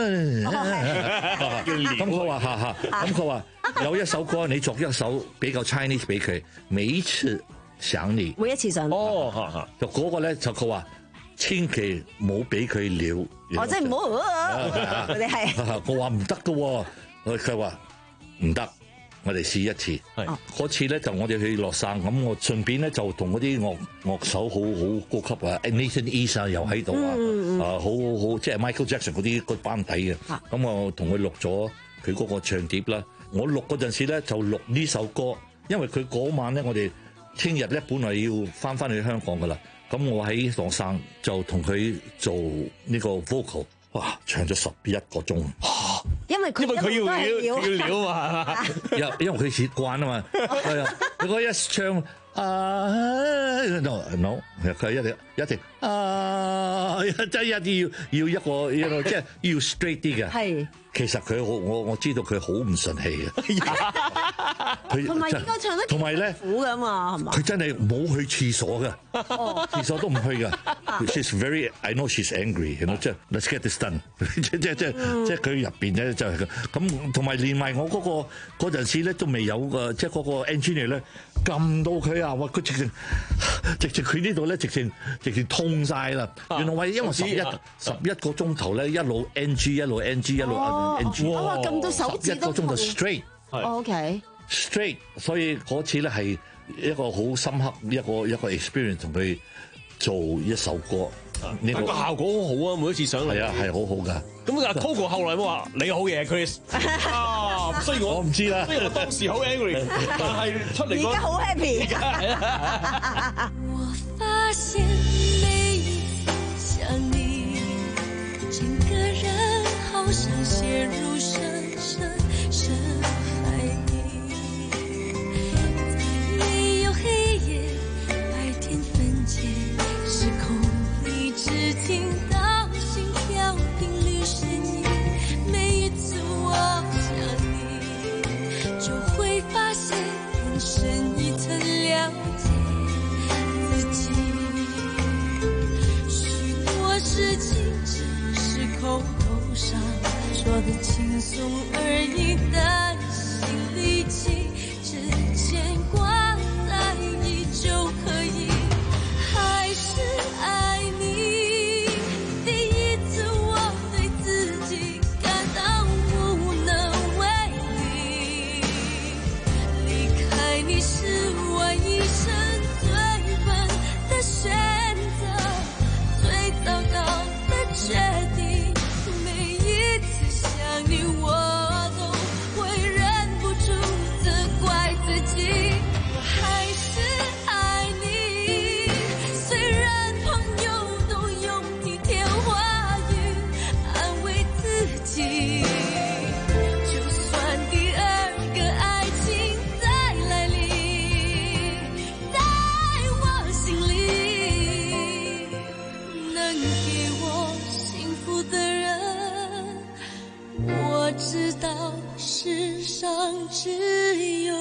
佢話嚇嚇，咁佢話有一首歌你作一首比較 Chinese 俾佢，每一次想你， 每一次想你， 哦嚇嚇，就嗰個咧就佢話。千祈冇俾佢料， 我真係唔好，我哋係， 我話唔得噶，佢話唔得，我哋試一次。嗰次咧就我哋去落山，咁我順便咧就同嗰啲樂樂手好好高級啊 ，Nathan East 啊又喺度啊，啊好好即係 Michael Jackson 嗰啲個班底嘅。咁我同佢錄咗佢嗰個唱碟啦。我錄嗰陣時咧就錄呢首歌，因為佢嗰晚咧我哋聽日咧本來要翻翻去香港噶啦。咁我喺羅省就同佢做呢個 vocal， 哇，唱咗十一個鐘。 因為佢因為佢要料要料啊， 因因為佢習慣啊嘛，係啊，佢一唱啊 no no， 佢一定一定啊，真係一定要要一個一個即係要 straight 啲嘅。係，其實佢好我我知道佢好唔順氣嘅。佢同埋應該唱得同埋咧苦㗎嘛，係嘛？ 佢真係冇去廁所㗎，廁所都唔去㗎。She's very I know she's angry，you know，即係 let's get this done， 即即即即係佢入邊咧就係咁，同埋連埋我嗰個嗰陣時咧都未有嘅，即係嗰個 engineer 咧撳到佢啊！哇，佢直情直情佢呢度咧直情直情痛晒啦！原來為因為十一十一個鐘頭咧一路 N G 一路 N G 一路 N G， 哇！撳到手指都痛。 十一個鐘頭 straight。 OK。 straight， 所以嗰次咧係一個好深刻一個一個 experience 同佢做一首歌，呢、這個效果好好啊！每一次上嚟係啊係好好㗎。 咁阿 Coco 後來有冇話你好嘢 Chris？ 啊，雖然我我唔知啦， 雖然我當時好 angry， 但係出嚟而家好 happy。 我發現每一次想你，整個人好像陷入深深深海裡。時空裡只聽到心跳頻率聲音，每一次我想你，就會發現更深一層了解自己。許多事情只是口頭上說的輕鬆而已，但心裡其實牽掛在意就可以。還是愛你，第一次我對自己感到無能為力，離開你是我一生最笨的選擇，最糟糕的決定，每一次想你我都會忍不住責怪自己，我還是愛你。雖然朋友都用體貼話語安慰自己，就算第二個愛情再來臨，在我心裡能給我幸福的人，我知道世上只有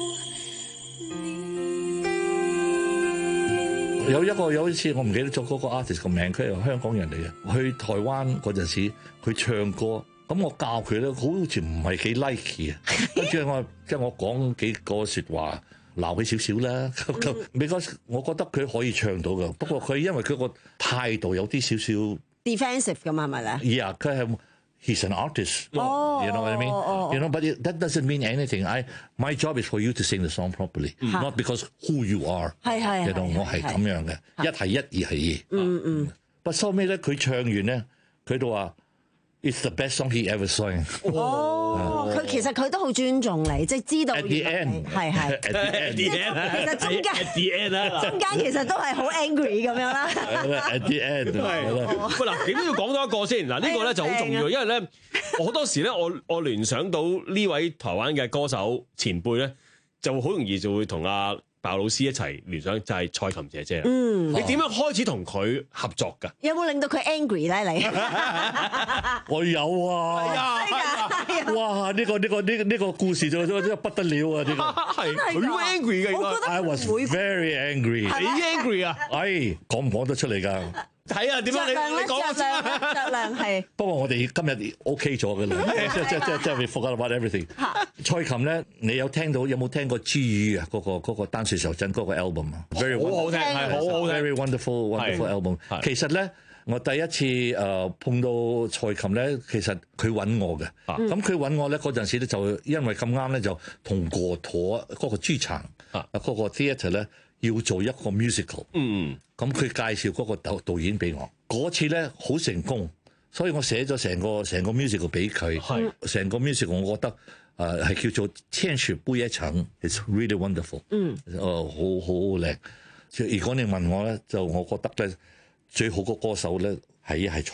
有一個有一次我唔記得咗嗰個 artist 個名，佢係香港人嚟嘅。去台灣嗰陣時，佢唱歌，咁我教佢咧，好似唔係幾 like 啊。跟住我即係我講幾個説話，鬧佢少少啦。because 我覺得佢可以唱到嘅，不過佢因為佢個態度有啲少少 defensive 咁係咪咧？ Yeah， 佢係。He's an artist. Oh, you know what I mean? Oh, oh. You know, but it, that doesn't mean anything. I my job is for you to sing the song properly, mm. not because who you are. 係係係。 我係咁樣嘅，一係一，二係二。 嗯嗯。 不過收尾咧，佢唱完咧，佢都話 It's the best song he ever sang。 哦，佢其實佢都好尊重你，即係知道。 At the end， 係係。 At the end， 其實中間 At the end 啊， 中間其實都係好 angry 咁樣啦。 At the end， 係。喂嗱，點都要講多一個先。嗱，呢個咧就好重要，因為咧好多時咧，我我聯想到呢位台灣嘅歌手前輩咧，就好容易就會同阿鮑老師一齊聯想，就係蔡琴姐姐。嗯，你點樣開始同佢合作㗎？ 有冇令到佢 angry 咧？你我有啊！ 係啊！ 哇！呢個呢個呢個呢個故事就真係不得了啊！呢個係佢 angry 嘅， 我覺得 I was very angry。 你 angry 啊？ 哎，講唔講得出嚟㗎？ 睇啊，點樣你你講我先啊？ 質量係。 不過我哋今日 OK 咗嘅啦，即即即即 we forgot about everything。蔡琴咧，你有聽到有冇聽過 G 語啊？嗰個嗰個單說手真嗰個 album 啊， 好好聽，係好好聽 ，very wonderful wonderful album。其實咧，我第一次誒碰到蔡琴咧，其實佢揾我嘅。咁佢揾我咧嗰陣時咧，就因為咁啱咧，就同個陀嗰個劇場啊嗰個 theatre 咧。要做一個 musical，嗯，咁佢介紹嗰個導導演俾我，嗰次咧好成功，所以我寫咗成個成個 musical 俾佢，係成個 musical 我覺得誒係、呃、叫做天使杯一層 ，it's really wonderful，嗯，誒好好好靚。如果你問我咧，就我覺得咧最好個歌手咧係係蔡琴。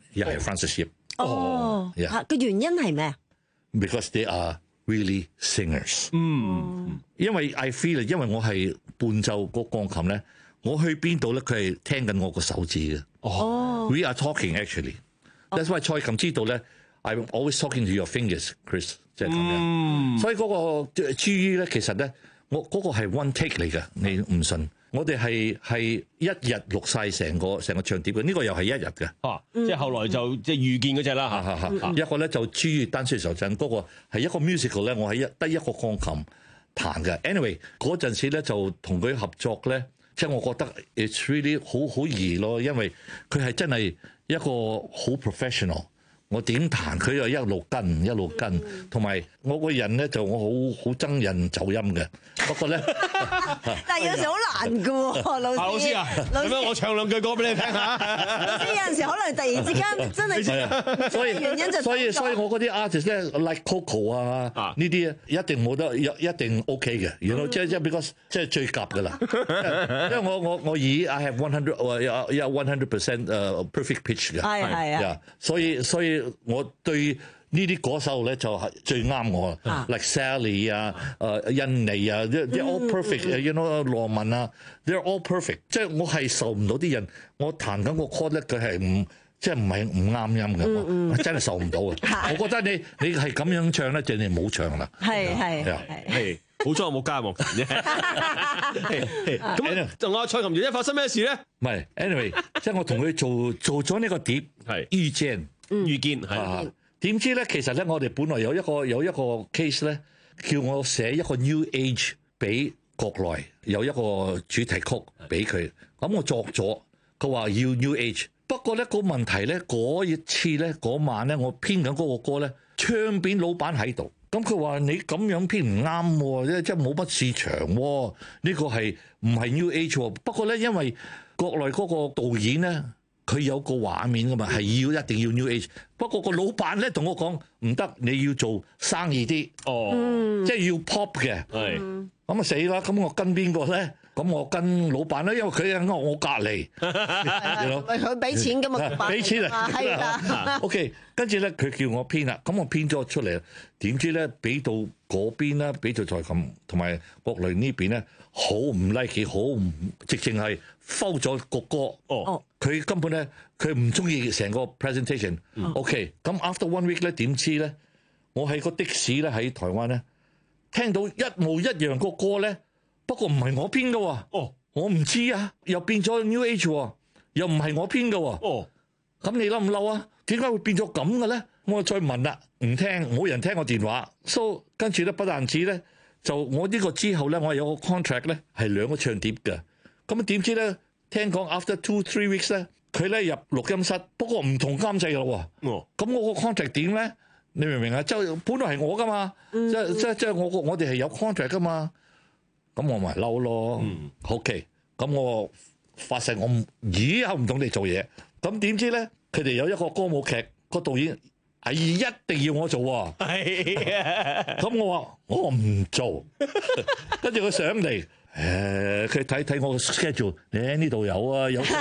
又係 Francis Yip。 哦，嚇個原因係咩啊 ？Because they are really singers。嗯，因為 I feel 因為我係伴奏個鋼琴咧，我去邊度咧，佢係聽緊我個手指嘅。哦 ，We are talking actually。That's why 蔡琴知道咧 ，I'm always talking to your fingers, Chris， 即係咁樣。嗯，所以嗰個 G 咧，其實咧，我嗰個係 one take 嚟嘅，你唔信？我哋係係一日錄晒成個成個唱碟嘅，呢個又係一日嘅。 啊，即係後來就即係遇見嗰只啦嚇嚇嚇。一個咧就 G 單雙手震，嗰個係一個 musical 咧，我係一得一個鋼琴彈嘅。Anyway 嗰陣時咧就同佢合作咧，即係我覺得 it's really 好好易咯，因為佢係真係一個好 professional。我點彈佢又一路跟一路跟，同埋我個人咧就我好好憎人走音嘅。不過咧， 但係有時好難㗎喎，老師。 老師啊，咁樣我唱兩句歌俾你聽下。 老師有陣時可能突然之間真係，所以原因就所以所以我嗰啲 artist 咧 ，like Coco 啊呢啲一定冇得一一定 OK 嘅，原來即係即係 because 即係最夾㗎啦。因為我我我以 I have one hundred 有有 one hundred percent 誒 perfect pitch 嘅。 係係啊。 所以所以。我對呢啲歌手咧就係最啱我啦 ，like Sally 啊、誒印尼啊 ，they're all perfect，you know 羅文啊 ，they're all perfect。即係我係受唔到啲人，我彈緊個 chord 咧，佢係唔即係唔係唔啱音嘅，我真係受唔到嘅。我覺得你你係咁樣唱咧，就你冇唱啦。 係係係，好彩我冇加樂團啫。咁同阿蔡琴姐姐發生咩事咧？ 唔係 ，anyway， 即係我同佢做做咗呢個碟係遇見。 遇見係點知咧？其實咧，我哋本來有一個有一個 case 咧，叫我寫一個 New Age 俾國內有一個主題曲俾佢。咁我作咗，佢話要 New Age。不過咧個問題咧，嗰一次咧嗰晚咧，我編緊嗰個歌咧，唱片老闆喺度。咁佢話你咁樣編唔啱喎，即係冇乜市場喎。呢個係唔係 New Age 喎？不過咧，因為國內嗰個導演咧。佢有個畫面噶嘛，係要一定要 New Age。不過個老闆咧同我講唔得，你要做生意啲，哦，即係要 pop 嘅。係咁啊死啦！咁我跟邊個咧？咁我跟老闆啦，因為佢喺我隔離， 咪佢俾錢噶嘛， 俾錢啊， 係啦。 OK，跟住咧佢叫我編啦，咁我編咗出嚟，點知咧俾到嗰邊啦，俾到蔡琴同埋國內呢邊咧，好唔 like， 好唔直情係 fail 咗個歌。哦，佢根本咧佢唔中意成個 presentation。OK，咁 after one week 咧點知咧，我喺個的士咧喺台灣咧聽到一模一樣個歌咧。不過唔係我編嘅喎，哦，我唔知啊，又變咗 New Age 喎，又唔係我編嘅喎，哦，咁你嬲唔嬲啊？點解會變咗咁嘅咧？我再問啦，唔聽，冇人聽我電話 ，so 跟住咧不但止咧，就我呢個之後咧，我有個 contract 咧係兩個唱碟嘅，咁點知咧聽講 after two three weeks 咧，佢咧入錄音室，不過唔同監製嘅喎，哦，咁我個 contract 點咧？你明唔明啊？即係本來係我噶嘛，嗯、即即即係我我哋係有 contract 噶嘛。咁我咪嬲咯，嗯，OK，咁我發誓我以後唔同你做嘢。咁點知咧，佢哋有一個歌舞劇，個導演係一定要我做喎。係啊，咁我話我唔做，跟住佢上嚟，誒，佢睇睇我個 schedule，誒呢度有啊，有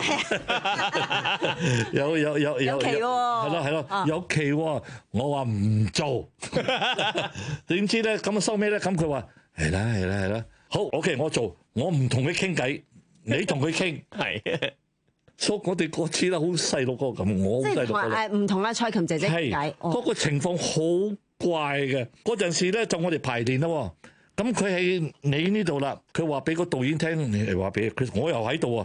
有有有有期喎， 係咯係咯，有期喎，我話唔做，點知咧咁收尾咧，咁佢話係啦係啦係啦。好 ，OK， 我做，我唔同佢傾偈，你同佢傾，係，所以我哋嗰次咧好細路個咁，我好細路個。即係誒唔同阿蔡琴姐姐傾偈， 嗰個情況好怪嘅。嗰陣時咧就我哋排練啦，咁佢喺你呢度啦，佢話俾個導演聽，你話俾佢，我又喺度啊，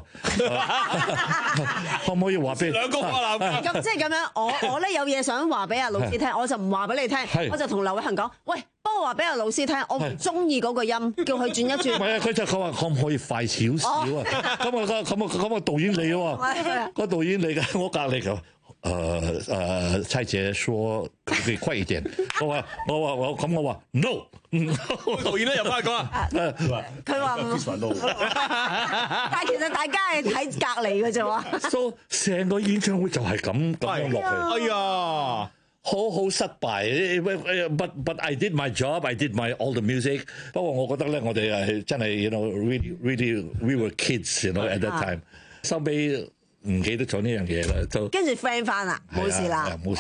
可唔可以話俾兩個話男？ 咁即係咁樣，我我咧有嘢想話俾阿老師聽，我就唔話俾你聽，我就同劉偉恒講，喂。幫我話俾阿老師聽，我唔中意嗰個音，叫佢轉一轉。 唔係啊，佢就佢話可唔可以快少少啊？咁啊咁啊咁啊導演嚟喎，個導演嚟嘅，我隔離嘅。誒誒，蔡姐說可唔可以快一點？我話我話我咁我話 no， 導演咧又翻嚟講啊， 佢話唔，但係其實大家係睇隔離嘅啫喎。 所以成個演唱會就係咁咁樣落去。哎呀！好好失敗，but but I did my job, I did my all the music。不過我覺得咧，我哋係真係，you know, really really we were kids，you know at that time。收尾唔記得咗呢樣嘢啦，就跟住 friend 翻啦，冇事啦， 冇事。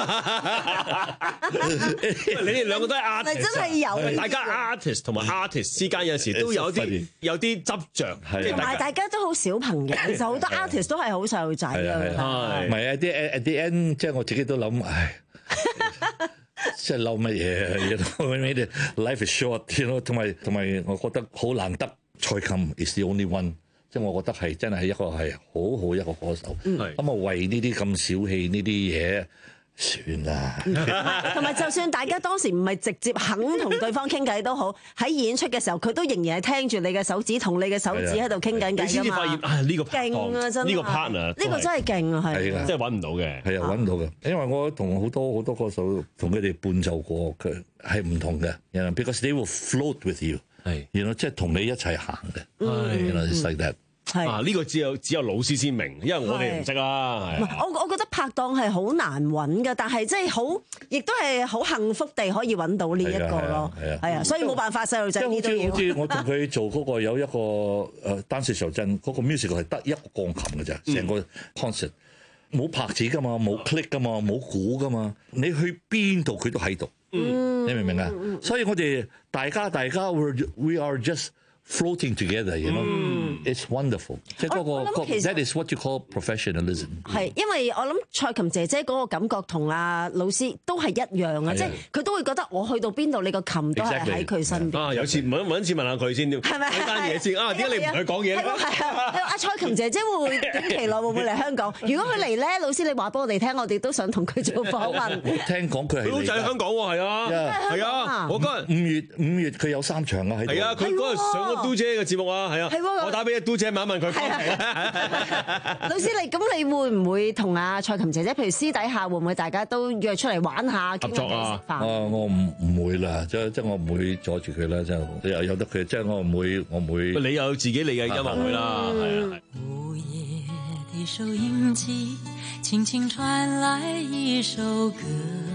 你哋兩個都係 artist， 真係有大家 artist 同埋 artist 之間有時都有啲有啲執着， 同埋大家都好小朋友，其實好多 artist 都係好細路仔啊。 唔係啊，啲 at the end 即係我自己都諗，唉。即係嬲乜嘢？You know, life is short，you know， 同埋同埋，我覺得好難得。蔡琴 is the only one， 即係我覺得係真係一個係好好一個歌手。咁啊、嗯，為呢啲咁小氣呢啲嘢。算啦， 同埋就算大家當時唔係直接肯同對方傾偈都好，喺演出嘅時候，佢都仍然係聽住你嘅手指同你嘅手指喺度傾緊偈㗎嘛。 你先至發現啊，呢個勁啊，真係呢個 partner， 呢個真係勁啊，係， 即係揾唔到嘅， 係啊，揾唔到嘅。因為我同好多好多歌手同佢哋伴奏過，佢係唔同嘅。Because they will float with you， 係，然後即係同你一齊行嘅，係，it's like that。 啊！呢個只有只有老師先明，因為我哋唔識啦。 我我覺得拍檔係好難揾嘅，但係即係好，亦都係好幸福地可以揾到呢一個咯。係啊，所以冇辦法，細路仔呢都要。 好似我同佢做嗰個有一個誒單色手震嗰個 musical 係得一個鋼琴嘅啫，成個 concert 冇拍子噶嘛，冇 click 噶嘛，冇鼓噶嘛，你去邊度佢都喺度。你明唔明啊？所以我哋大家大家 we are just floating together, you know,、嗯、it's wonderful。即係嗰個 that is what you call professionalism。 係，因為我諗蔡琴姐姐嗰個感覺同阿老師都係一樣啊，即係佢都會覺得我去到邊度，你個琴都係喺佢身邊。 啊，有次揾揾次問下佢先， 係咪呢單嘢先啊？點解你唔同佢講嘢？ 係啊，阿蔡琴姐姐會唔會短期內會唔會嚟香港？如果佢嚟咧，老師你話俾我哋聽，我哋都想同佢做訪問。 我聽講佢係佢喺香港喎，係啊，係啊，我嗰日五月五月佢有三場啊喺度。 係啊，佢嗰日上嘟姐嘅節目啊，係啊，我打俾阿嘟姐問一問佢。 老師你咁你會唔會同阿蔡琴姐姐，譬如私底下會唔會大家都約出嚟玩下合作啊？ 啊， 我唔唔會啦，即即我唔會阻住佢啦，即有有得佢，即我唔會我唔會。 你有自己你嘅音樂會啦，係啊。 午夜的收音機輕輕傳來一首歌，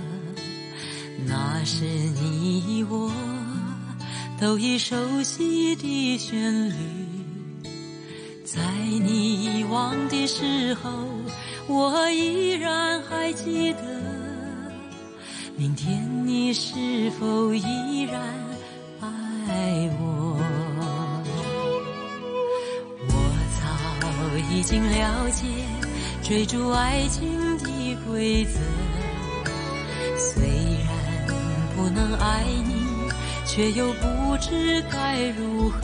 那是你我都已熟悉的旋律，在你遺忘的時候，我依然還記得，明天你是否依然愛我？我早已經了解追逐愛情的規則，雖然不能愛你，卻又不知該如何，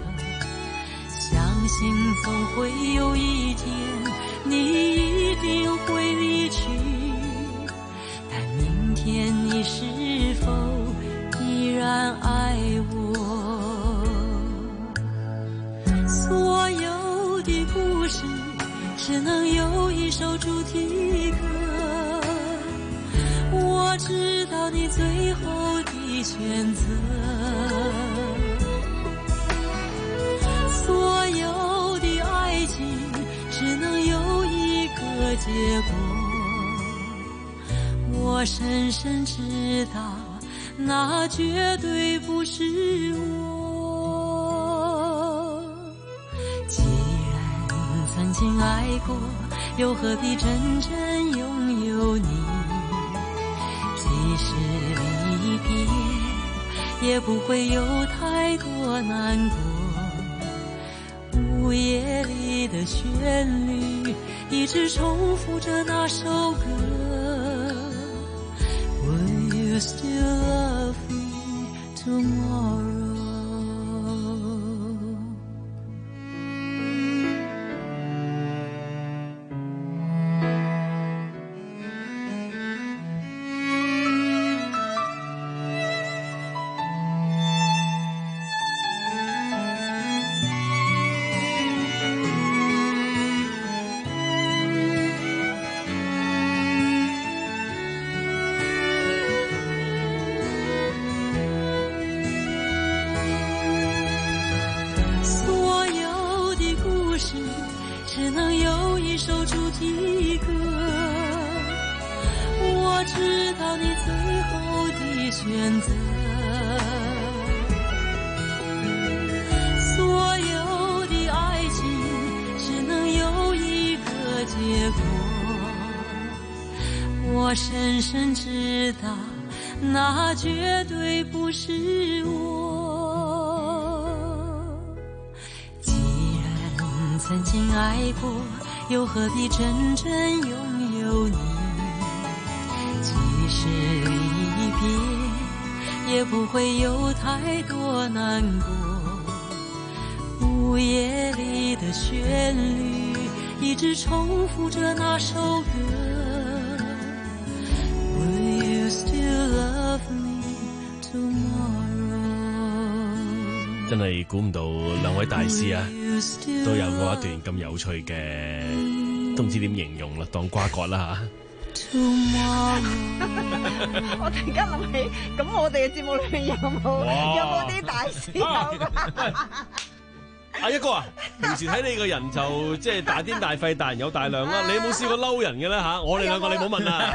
相信總會有一天你一定會離去，但明天你是否依然愛我？所有的故事只能有一首主題歌，我知道你最後的選擇，所有的愛情只能有一個結果，我深深知道那絕對不是我。既然曾經愛過，又何必真正擁有你？即使離別也不會有太多難過，午夜裡的旋律一直重複着那首歌， Will you still love me tomorrow？只能有一首主題歌，我知道你最後的選擇，所有的愛情只能有一個深深知道，那绝对不是我。既然曾经爱过，又何必真正拥有你？即使离别，也不会有太多难过。午夜里的旋律，一直重复着那首歌。Will you still love me tomorrow？ 真係估唔到兩位大師啊，都有過一段咁有趣嘅，都唔知點形容啦，當瓜葛啦嚇。 我突然間諗起，咁我哋嘅節目裏面有冇有冇啲大師有㗎？ 阿一哥啊，平時睇你個人就即係大癲大肺、大人有大量啦。你有冇試過嬲人嘅咧嚇？我哋兩個你唔好問啦。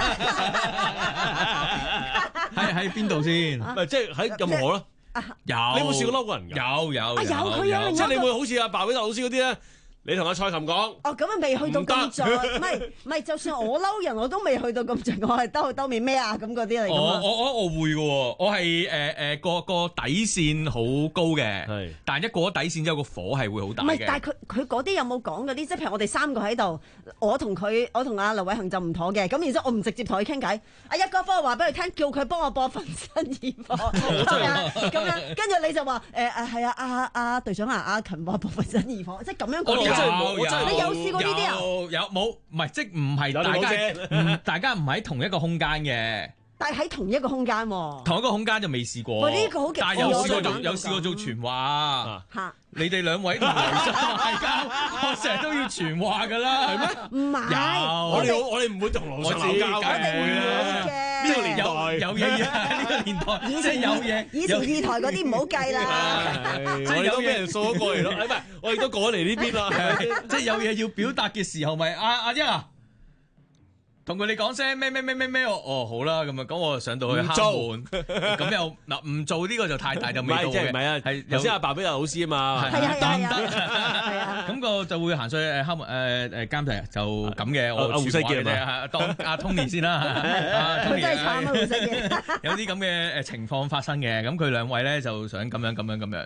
喺喺邊度先？ 唔係即係喺任何咯。 有。 你有冇試過嬲過人㗎？ 有有有。 有佢有。 即係你會好似阿鮑比達老師嗰啲咧？你同阿蔡琴講， 哦咁啊未去到咁盡，唔係唔係，就算我嬲人我都未去到咁盡，我係兜兜面咩啊咁嗰啲嚟㗎嘛。 我我我我會嘅喎，我係誒誒個個底線好高嘅，係，但係一過咗底線之後個火係會好大嘅。 唔係，但係佢佢嗰啲有冇講嗰啲？即係譬如我哋三個喺度，我同佢，我同阿劉偉恒就唔妥嘅，咁然之後我唔直接同佢傾偈，阿一哥幫我話俾佢聽，叫佢幫我播《粉身而火》，咁樣，跟住你就話誒誒係啊，阿阿隊長啊，阿勤話播《粉身而火》，即係咁樣講。 有有你有試過呢啲啊？ 有有冇？唔係，即係唔係大家唔大家唔喺同一個空間嘅。 但係喺同一個空間喎。 同一個空間就未試過。 喂，呢個好極。 但係有試過做，有試過做傳話。 嚇！ 你哋兩位同雷生嗌交，我成日都要傳話㗎啦，係咩？ 唔係。 有。 我哋我哋唔會同雷生鬧交嘅。 呢個年代有嘢啊！呢個年代以前有嘢， 以前二台嗰啲唔好計啦。 我哋都俾人掃咗過嚟咯，唔係我哋都過嚟呢邊啦。 即係有嘢要表達嘅時候，咪阿阿英啊，同佢哋講聲咩咩咩咩咩，哦好啦，咁啊，咁我上到去敲門，咁又嗱唔做呢個就太大就味道嘅。 唔係啊，係頭先阿鮑比達老師啊嘛， 係啊係啊係啊，咁個就會行上去誒敲門誒誒監製就咁嘅，我胡世傑啫，當阿 Tony 先啦， 佢真係慘啊胡世傑， 有啲咁嘅誒情況發生嘅，咁佢兩位咧就想咁樣咁樣咁樣。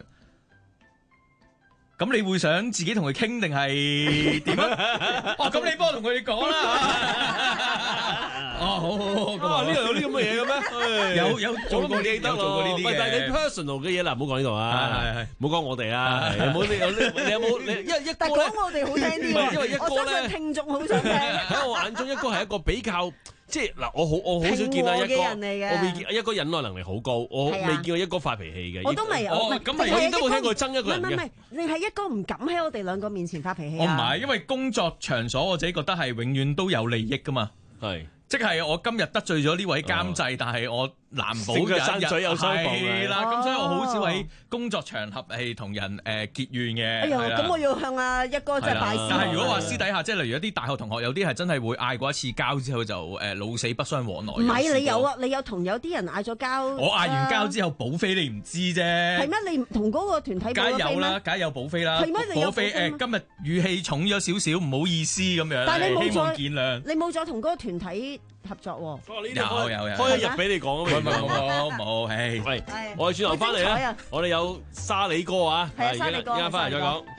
咁你會想自己同佢傾定係點啊？哦，咁你幫我同佢哋講啦。哦，好好好，咁啊，呢度有啲咁嘅嘢嘅咩？ 有有做過呢啲，有做過呢啲嘅。 但係你 personal 嘅嘢嗱，唔好講呢度啊，係係，唔好講我哋啊，有冇你有你有冇你一一但係講我哋好聽啲喎， 因為一哥咧， 我相信聽眾好想聽。 喺我眼中，一哥係一個比較。即係嗱，我好我好少見啊一哥，我未見一哥忍耐能力好高，我未見過一哥發脾氣嘅。 我都未有， 咁咪我都冇聽過憎一個人嘅。 唔係唔係，你係一哥唔敢喺我哋兩個面前發脾氣啊！ 我唔係，因為工作場所我自己覺得係永遠都有利益噶嘛。係，即係我今日得罪咗呢位監製，但係我難保有一日係啦。咁所以我好少喺工作場合係同人誒結怨嘅。 哎呀，咁我要向阿一哥真係拜師。 但係如果話私底下，即係例如一啲大學同學，有啲係真係會嗌過一次交之後就誒老死不相往來。 唔係你有啊？你有同有啲人嗌咗交？ 我嗌完交之後補飛，你唔知啫。 係咩？你同嗰個團體梗係有啦，梗係有補飛啦。 係咩？你有補飛誒？今日語氣重咗少少，唔好意思咁樣。 但係你冇希望見諒。 你冇再同嗰個團體合作喎？ 有有有， 開一日俾你講啊！ 冇冇冇，唉， 喂，我哋轉頭翻嚟咧，我哋有沙里哥啊， 係啊，沙里哥， 依家翻嚟再講。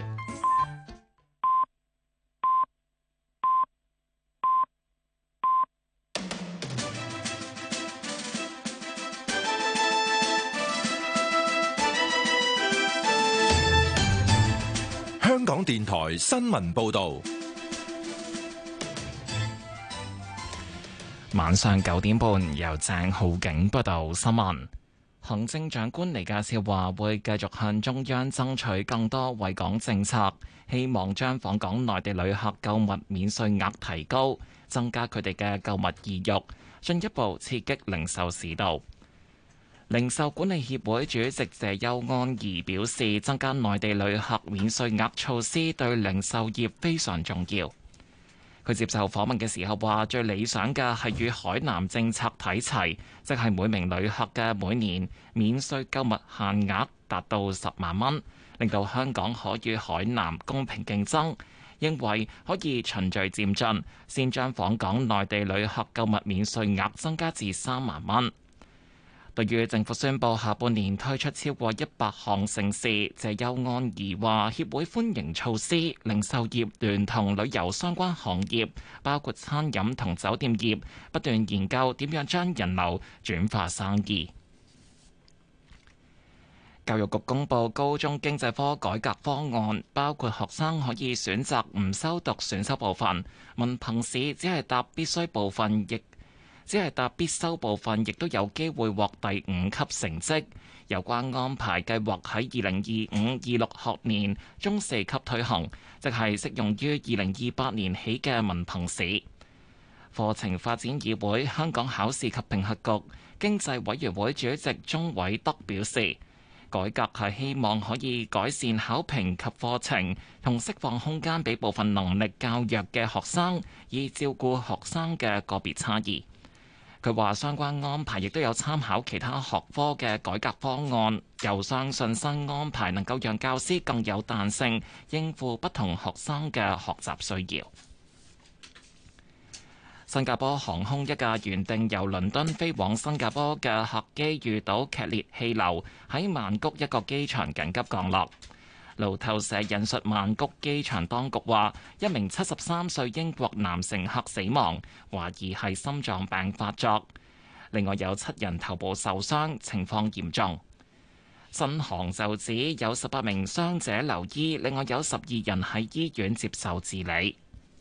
香港電台新聞報導。 晚上九點半，由鄭浩景報道新聞。行政長官李家超話會繼續向中央爭取更多惠港政策，希望將訪港內地旅客購物免稅額提高，增加佢哋嘅購物意欲，進一步刺激零售市道。零售管理協會主席謝邱安儀表示，增加內地旅客免稅額措施對零售業非常重要。佢接受訪問嘅時候話，最理想嘅係與海南政策睇齊，即係每名旅客嘅每年免稅購物限額達到十萬蚊，令到香港可與海南公平競爭。 認為可以循序漸進，先將訪港內地旅客購物免稅額增加至三萬蚊。對於政府宣布下半年推出超過一百項盛事，謝邱安儀話協會歡迎措施，零售業聯同旅遊相關行業，包括餐飲同酒店業，不斷研究點樣將人流轉化生意。教育局公布高中經濟科改革方案，包括學生可以選擇唔修讀選修部分，文憑試只係答必須部分，亦只係答必修部分，亦都有機會獲第五級成績。有關安排計劃喺二零二五、二六學年中四級推行，即係適用於二零二八年起嘅文憑試。課程發展議會香港考試及評核局經濟委員會主席鍾偉德表示，改革係希望可以改善考評及課程，同釋放空間俾部分能力較弱嘅學生，以照顧學生嘅個別差異。佢話相關安排亦都有參考其他學科嘅改革方案，又相信新安排能夠讓教師更有彈性，應付不同學生嘅學習需要。新加坡航空一架原定由倫敦飛往新加坡嘅客機遇到劇烈氣流，喺曼谷一個機場緊急降落。路透社引述曼谷機場當局話，一名七十三歲英國男乘客死亡，懷疑係心臟病發作。另外有七人頭部受傷，情況嚴重。新航就指有十八名傷者留醫，另外有十二人喺醫院接受治理。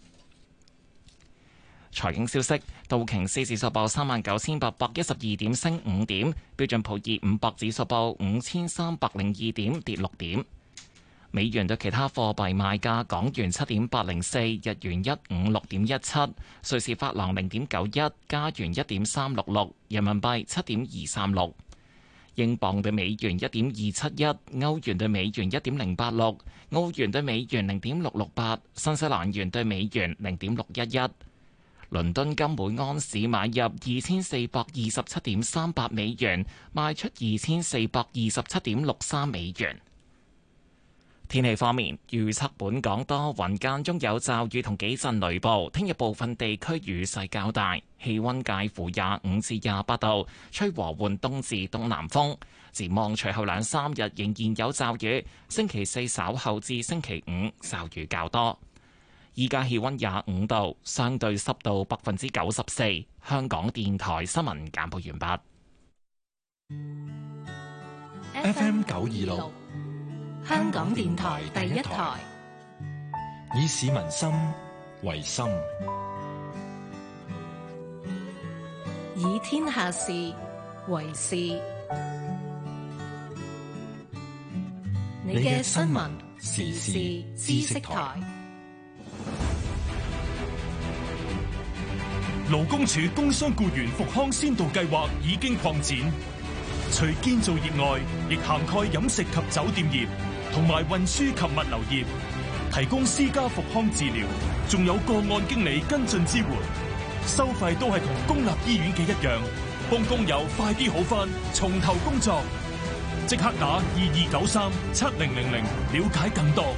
財經消息，道瓊斯指數報三萬九千八百一十二點，升五點；標準普爾五百指數報五千三百零二點，跌六點。美元對其他貨幣賣價：港元七點八零四，日元一五六點一七，瑞士法郎零點九一，加元一點三六六，人民幣七點二三六，英鎊對美元一點二七一，歐元對美元一點零八六，澳元對美元零點六六八，新西蘭元對美元零點六一一。倫敦金每安士買入二千四百二十七點三八美元，賣出二千四百二十七點六三美元。天氣方面，預測本港多雲間中有驟雨同幾陣雷暴，聽日部分地區雨勢較大，氣溫介乎廿五至廿八度，吹和緩東至東南風。展望隨後兩三日仍然有驟雨，星期四稍後至星期五驟雨較多。依家氣溫廿五度，相對濕度百分之九十四。香港電台新聞簡報完畢。F M 九二六。 香港電台第一台， 以市民心為心， 以天下事為事。你嘅新聞時事知識台。 勞工處工傷僱員復康先導計劃已經擴展，除建造業外，亦涵蓋飲食及酒店業同埋運輸及物流業，提供私家復康治療，仲有個案經理跟進支援，收費都係同公立醫院嘅一樣，幫工友快啲好返，從頭工作。即刻打二二九三七零零零了解更多。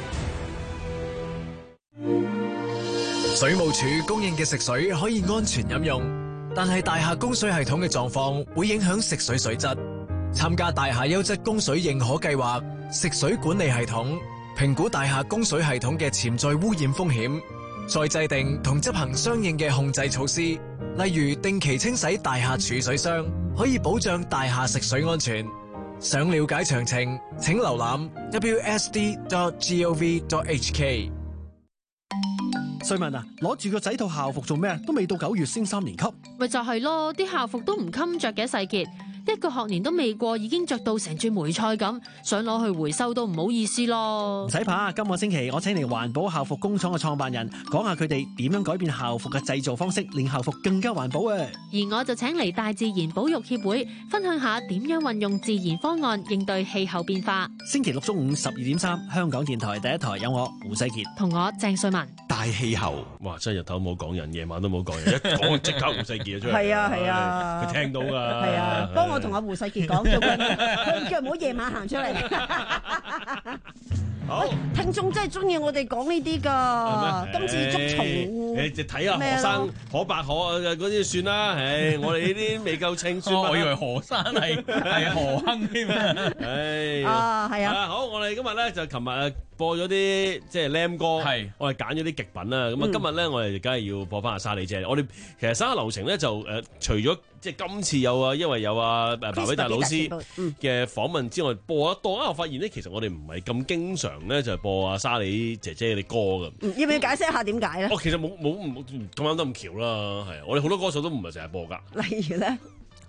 水務署供應嘅食水可以安全飲用，但係大廈供水系統嘅狀況會影響食水水質。參加大廈優質供水認可計劃，食水管理系統評估大廈供水系統嘅潛在污染風險，再制定同執行相應嘅控制措施，例如定期清洗大廈儲水箱，可以保障大廈食水安全。想了解詳情，請瀏覽 w s d dot gov dot h k。 瑞文啊，攞住個仔套校服做咩？都未到九月升三年級。 咪就係咯，啲校服都唔襟着嘅，世傑。一個學年都未過，已經着到成串梅菜咁，想攞去回收都唔好意思咯。 唔使怕，今個星期我請嚟環保校服工廠嘅創辦人，講下佢哋點樣改變校服嘅製造方式，令校服更加環保啊！ 而我就請嚟大自然保育協會，分享下點樣運用自然方案應對氣候變化。 星期六中午十二點三，香港電台第一台有我胡世傑同我鄭瑞文。 大氣候， 哇！真係日頭冇講人，夜晚都冇講人，一講即刻胡世傑出嚟。 係啊係啊， 佢聽到㗎。 係啊，幫我同阿胡世傑講咗佢，佢叫唔好夜晚行出嚟。 好， 聽眾真係中意我哋講呢啲㗎。今次捉蟲， 你就睇下何生可白可嗰啲算啦。唉，我哋呢啲未夠稱算。 我以為何生係係何亨添啊！ 唉， 啊係啊。 好，我哋今日咧就琴日播咗啲即係 Lam 歌，係我哋揀咗啲極品啦。咁啊，今日咧我哋梗係要播翻阿沙莉姐。我哋其實生日流程咧就誒，除咗即係今次有啊，因為有啊白偉達老師嘅訪問之外，播得多啊，我發現咧其實我哋唔係咁經常咧就播阿沙莉姐姐啲歌㗎。 嗯，要唔要解釋一下點解咧？ 哦，其實冇冇咁啱得咁巧啦，係我哋好多歌手都唔係成日播㗎。 例如咧。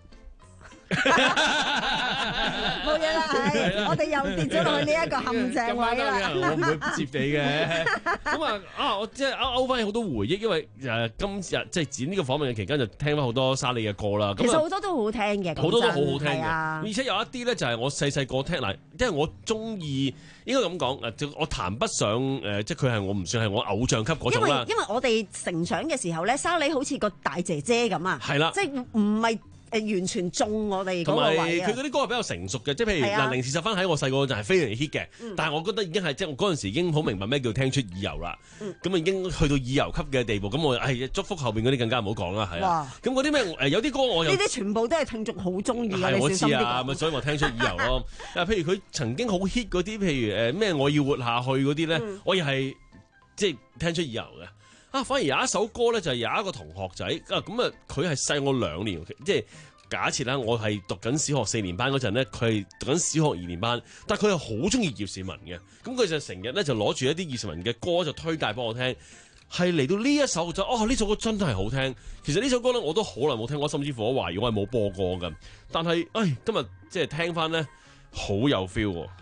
冇嘢啦，係我哋又跌咗落去呢一個陷阱位啦。 我唔會接你嘅。咁啊啊！我即係勾勾翻好多回憶，因為誒今日即係剪呢個訪問嘅期間，就聽翻好多沙莉嘅歌啦。 其實好多都好好聽嘅， 好多都好好聽嘅。 啊、 而且有一啲咧就係我細細個聽嗱，因為我中意應該咁講誒，我談不上誒，即係佢係我唔算係我偶像級嗰種啦。 因為因為我哋成長嘅時候咧，沙莉好似個大姐姐咁啊， 係啦， 即係唔係。誒完全中我哋嗰個位啊！ 佢嗰啲歌係比較成熟嘅，即係譬如嗱《零時十分》喺我細個就係非常 hit 嘅，嗯、但係我覺得已經係即係我嗰陣時已經好明白咩叫聽出耳油啦。咁啊、嗯、已經去到耳油級嘅地步，咁我係祝福後邊嗰啲更加唔好講啦，係啊。咁嗰啲咩誒有啲歌我又呢啲全部都係聽眾好中意嘅， 我你小心啲啊，咪所以我聽出耳油咯。啊，譬如佢曾經好 hit 嗰啲，譬如誒咩我要活下去嗰啲咧，嗯、我又係即係聽出耳油嘅。啊，反而有一首歌咧就係有一個同學仔啊，咁啊佢係細我兩年，即係。假設啦，我係讀緊小學四年班嗰陣咧，佢係讀緊小學二年班，但係佢係好中意葉倩文嘅，咁佢就成日咧就攞住一啲葉倩文嘅歌就推介幫我聽，係嚟到呢一首就哦呢首歌真係好聽，其實呢首歌咧我都好耐冇聽過，甚至乎我懷疑我係冇播過㗎，但係誒今日即係聽翻咧好有 feel 喎。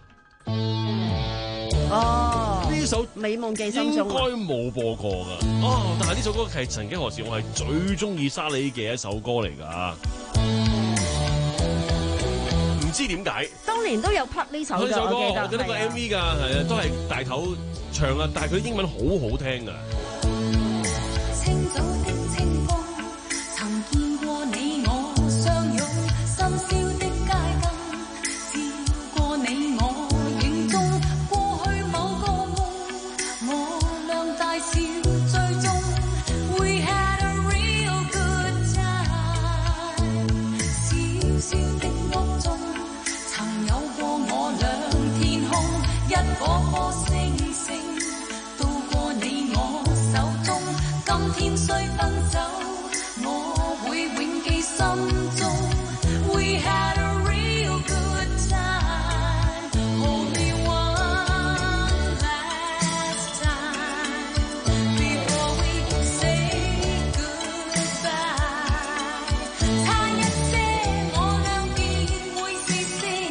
哦， 呢首美夢寄心中應該冇播過㗎，哦，但係呢首歌係曾經何時我係最中意沙莉嘅一首歌嚟㗎。唔知點解， 當年都有 plug 呢首歌， 呢首歌我記得， 我記得個 M V 㗎，係啊，都係大頭唱啊，但係佢英文好好聽㗎。 清早的清風，曾見過你我相擁，深宵的街燈，照過你我影中過去某個夢，我倆大笑最終。We had a real good time， 小小的屋中曾有過我倆天空，一顆顆星星到過你我手中，今天雖分手，我會永記心中。We had a real good time, only one last time before we say goodbye。差一些，我倆便會是星，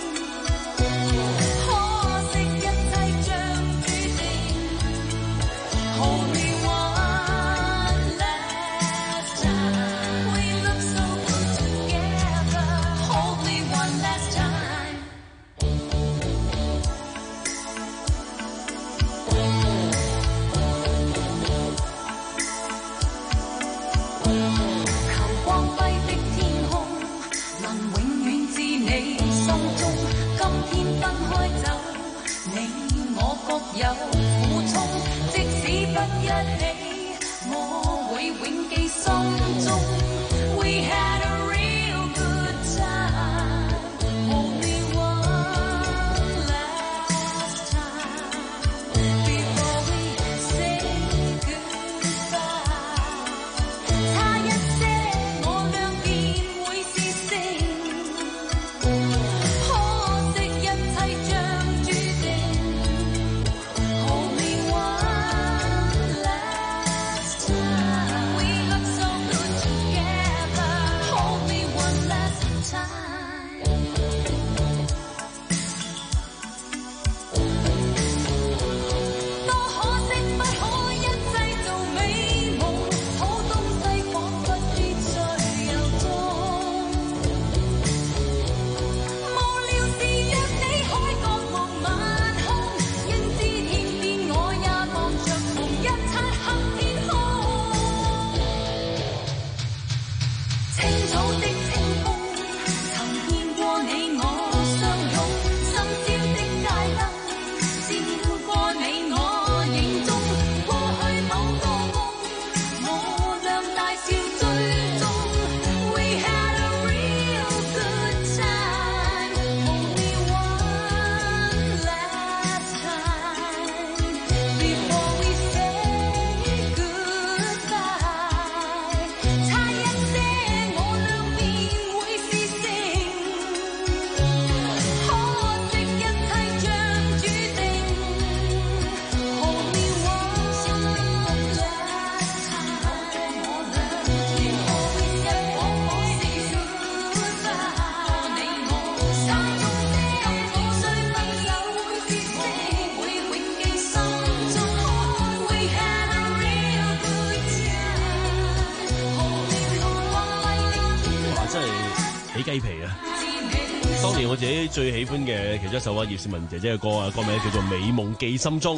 可惜一切像注定。Only one last time, we look so good together. Only one last time. 求光輝的天空，能永遠至你心中。今天分開走，你我各有苦衷。即使不一起，我會永記心中。We had a real good time, only one last time before we say goodbye。差一些，我倆便會是星，可惜一切像注定。Only one last time, we look so good together. 當年我自己最喜歡嘅其中一首啊，葉倩文姐姐嘅歌啊，歌名叫做《美夢記心中》。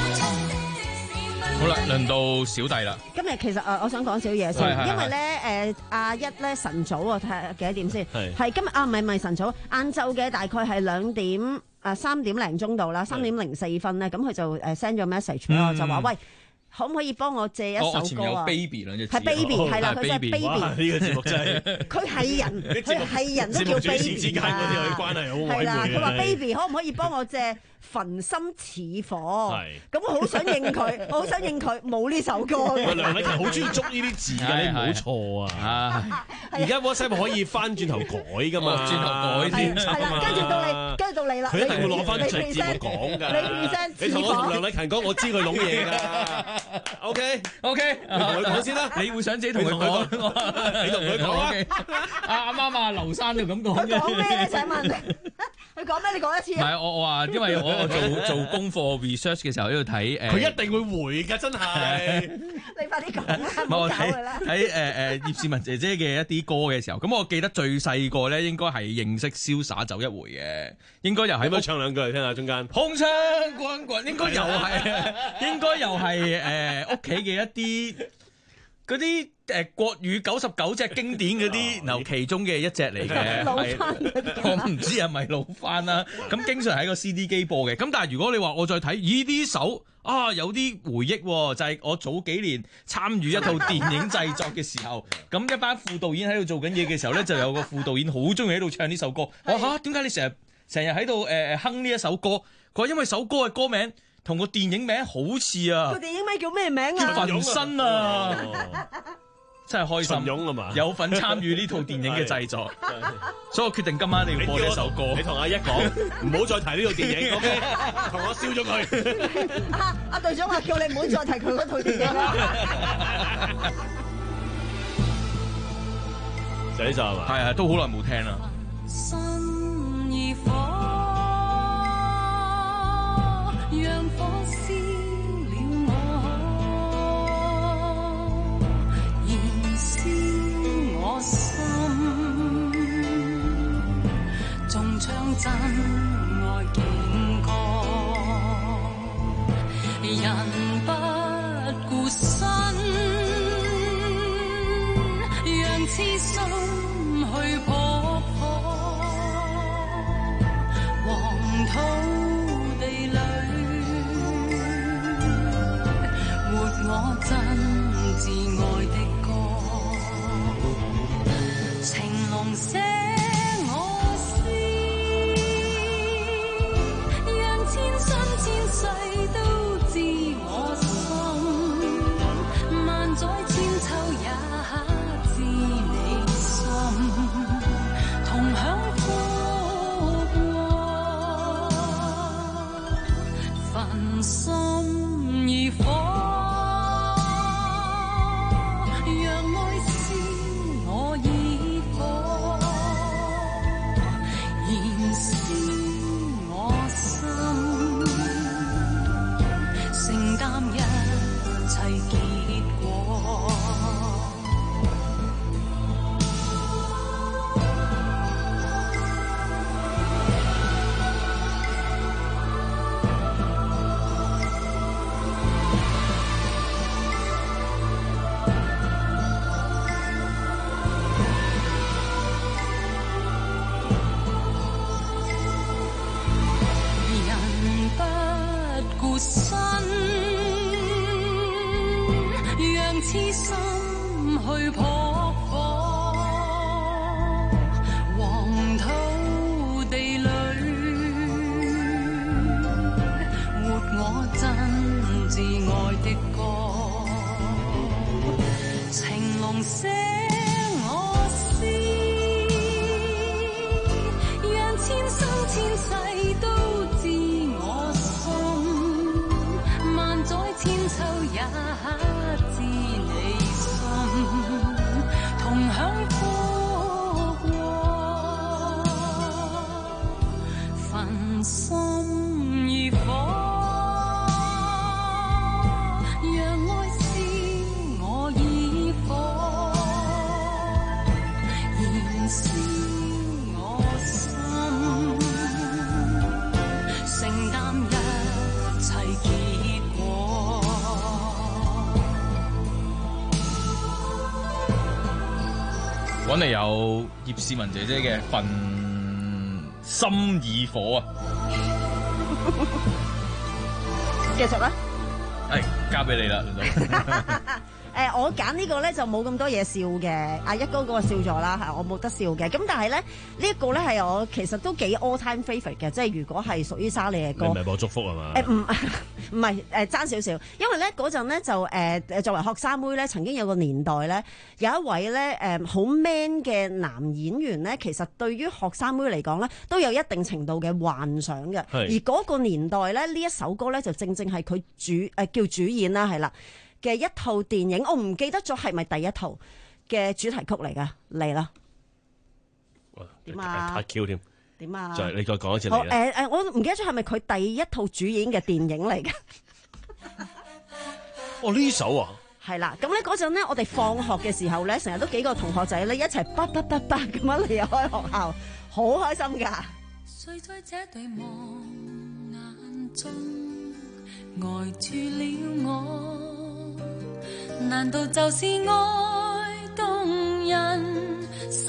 好啦，輪到小弟啦。 今日其實誒，我想講少嘢先，因為咧誒阿一咧晨早啊，睇下幾多點先？係今日啊，唔係唔係晨早，晏晝嘅大概係兩點誒三點零鐘度啦，三點零四分咧，咁佢就誒 send 咗 message 俾我，就話喂，可唔可以幫我借一首歌啊？ 我前面有 baby 兩隻字， 係 baby 係啦，佢真係 baby。 呢個節目真係佢係人，佢係人都叫 baby 之間嗰啲關係好曖昧。 係啦，佢話 baby 可唔可以幫我借焚心似火？咁我好想應佢，我好想應佢，冇呢首歌嘅。 梁禮勤好中意捉呢啲字㗎，你唔好錯啊！而家 WhatsApp 可以翻轉頭改㗎嘛， 轉頭改添。 係啦，跟住到你，跟住到你啦。 佢一定會攞翻出嚟節目講㗎。 你 present 你同我同梁禮勤講，我知佢攏嘢㗎。OK OK， 你同佢講先啦。 你會想自己同佢講， 你同佢講啊。 啱啱啊，劉生就咁講嘅。 佢講咩咧？請問佢講咩？你講一次。 唔係我我話，因為我我做做功課 research 嘅時候喺度睇誒。 佢一定會回㗎，真係。 你快啲講啦，唔好搞佢啦。 睇誒誒葉倩文姐姐嘅一啲歌嘅時候，咁我記得最細個咧，應該係認識瀟灑走一回嘅，應該又喺。 可唔可以唱兩句嚟聽下？中間。 空槍滾滾，應該又係，應該又係誒屋企嘅一啲。嗰啲誒國語九十九隻經典嗰啲，然後其中嘅一隻嚟嘅， 老翻我唔知係咪老翻啦。咁經常喺個 C D 機播嘅。咁但係如果你話我再睇，咦呢首啊有啲回憶喎，就係我早幾年參與一套電影製作嘅時候，咁一班副導演喺度做緊嘢嘅時候咧，就有個副導演好中意喺度唱呢首歌。我嚇點解你成日成日喺度誒哼呢一首歌？佢話因為首歌嘅歌名同個電影名好似啊！ 個電影名叫咩名啊？ 焚身啊！真係開心， 勇啊嘛！ 有份參與呢套電影嘅製作，所以我決定今晚你要播呢首歌。 你同阿一講，唔好再提呢套電影 ，OK？ 同我燒咗佢。 阿阿隊長話叫你唔好再提佢嗰套電影啦。 就呢首係嘛？ 係啊，都好耐冇聽啦。 讓火燒了我，燃燒我心，縱唱真愛警歌，人不顧身，讓痴心去撲火，黃土地裏我真摯愛的歌，情濃寫我詩，讓千生千世都知我心，萬載千秋也知你心，同享福禍，焚心而火。痴心去撲火，黃土地裏活我真摯愛的歌，情濃寫我詩，讓千生千世都知我心，萬載千秋也知你心，同享福禍，焚心而火，讓愛是我以火。 切結果。 揾嚟有葉倩文姐姐嘅份心已火啊！ 繼續啦。 係交俾你啦， 誒、呃，我揀呢個咧就冇咁多嘢笑嘅，阿一哥嗰個笑咗啦，係我冇得笑嘅。咁但係咧呢一、這個咧係我其實都幾 all time favourite 嘅，即係如果係屬於沙莉嘅歌， 你唔係播祝福係嘛？ 誒唔唔係誒爭少少，因為咧嗰陣咧就誒誒、呃、作為學生妹咧，曾經有個年代咧有一位咧誒好 man 嘅男演員咧，其實對於學生妹嚟講咧都有一定程度嘅幻想嘅。而嗰個年代咧呢一首歌咧就正正係佢主誒、呃、叫主演啦，係啦。嘅一套電影，我唔記得咗係咪第一套嘅主題曲嚟噶，嚟啦。點啊？ 太 Q 添。 點啊？ 就係你再講一次嚟好誒誒，我唔記得咗係咪佢第一套主演嘅電影嚟嘅。 哦，呢首啊。 係啦，咁咧嗰陣咧，我哋放學嘅時候咧，成日都幾個同學仔咧一齊叭叭叭叭咁樣離開學校，好開心㗎。 睡在這對望眼中，呆住了我。難道就是愛動人心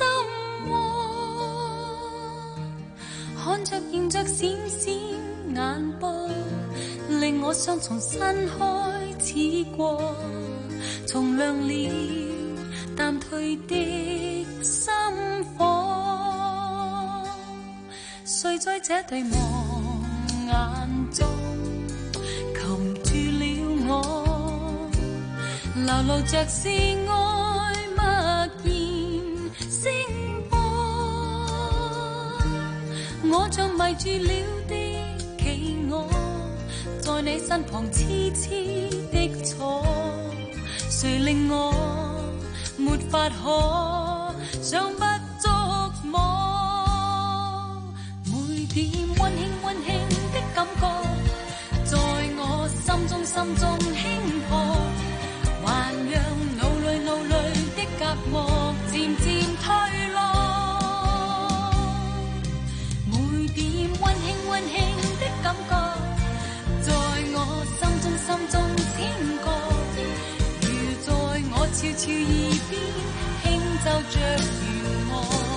窩？看着現着閃閃眼波，令我想重新開始過。從亮了淡退的心火，睡在這對望眼中，擒住了我。流露着是愛默然聲波，我像迷住了的企鵝，在你身旁痴痴的坐，誰令我沒法可想不觸摸？每點溫馨溫馨的感覺，在我心中心中輕破。還讓腦裏腦裏的隔膜漸漸退落，每點溫馨溫馨的感覺，在我心中心中閃過，如在我悄悄耳邊輕奏着弦樂。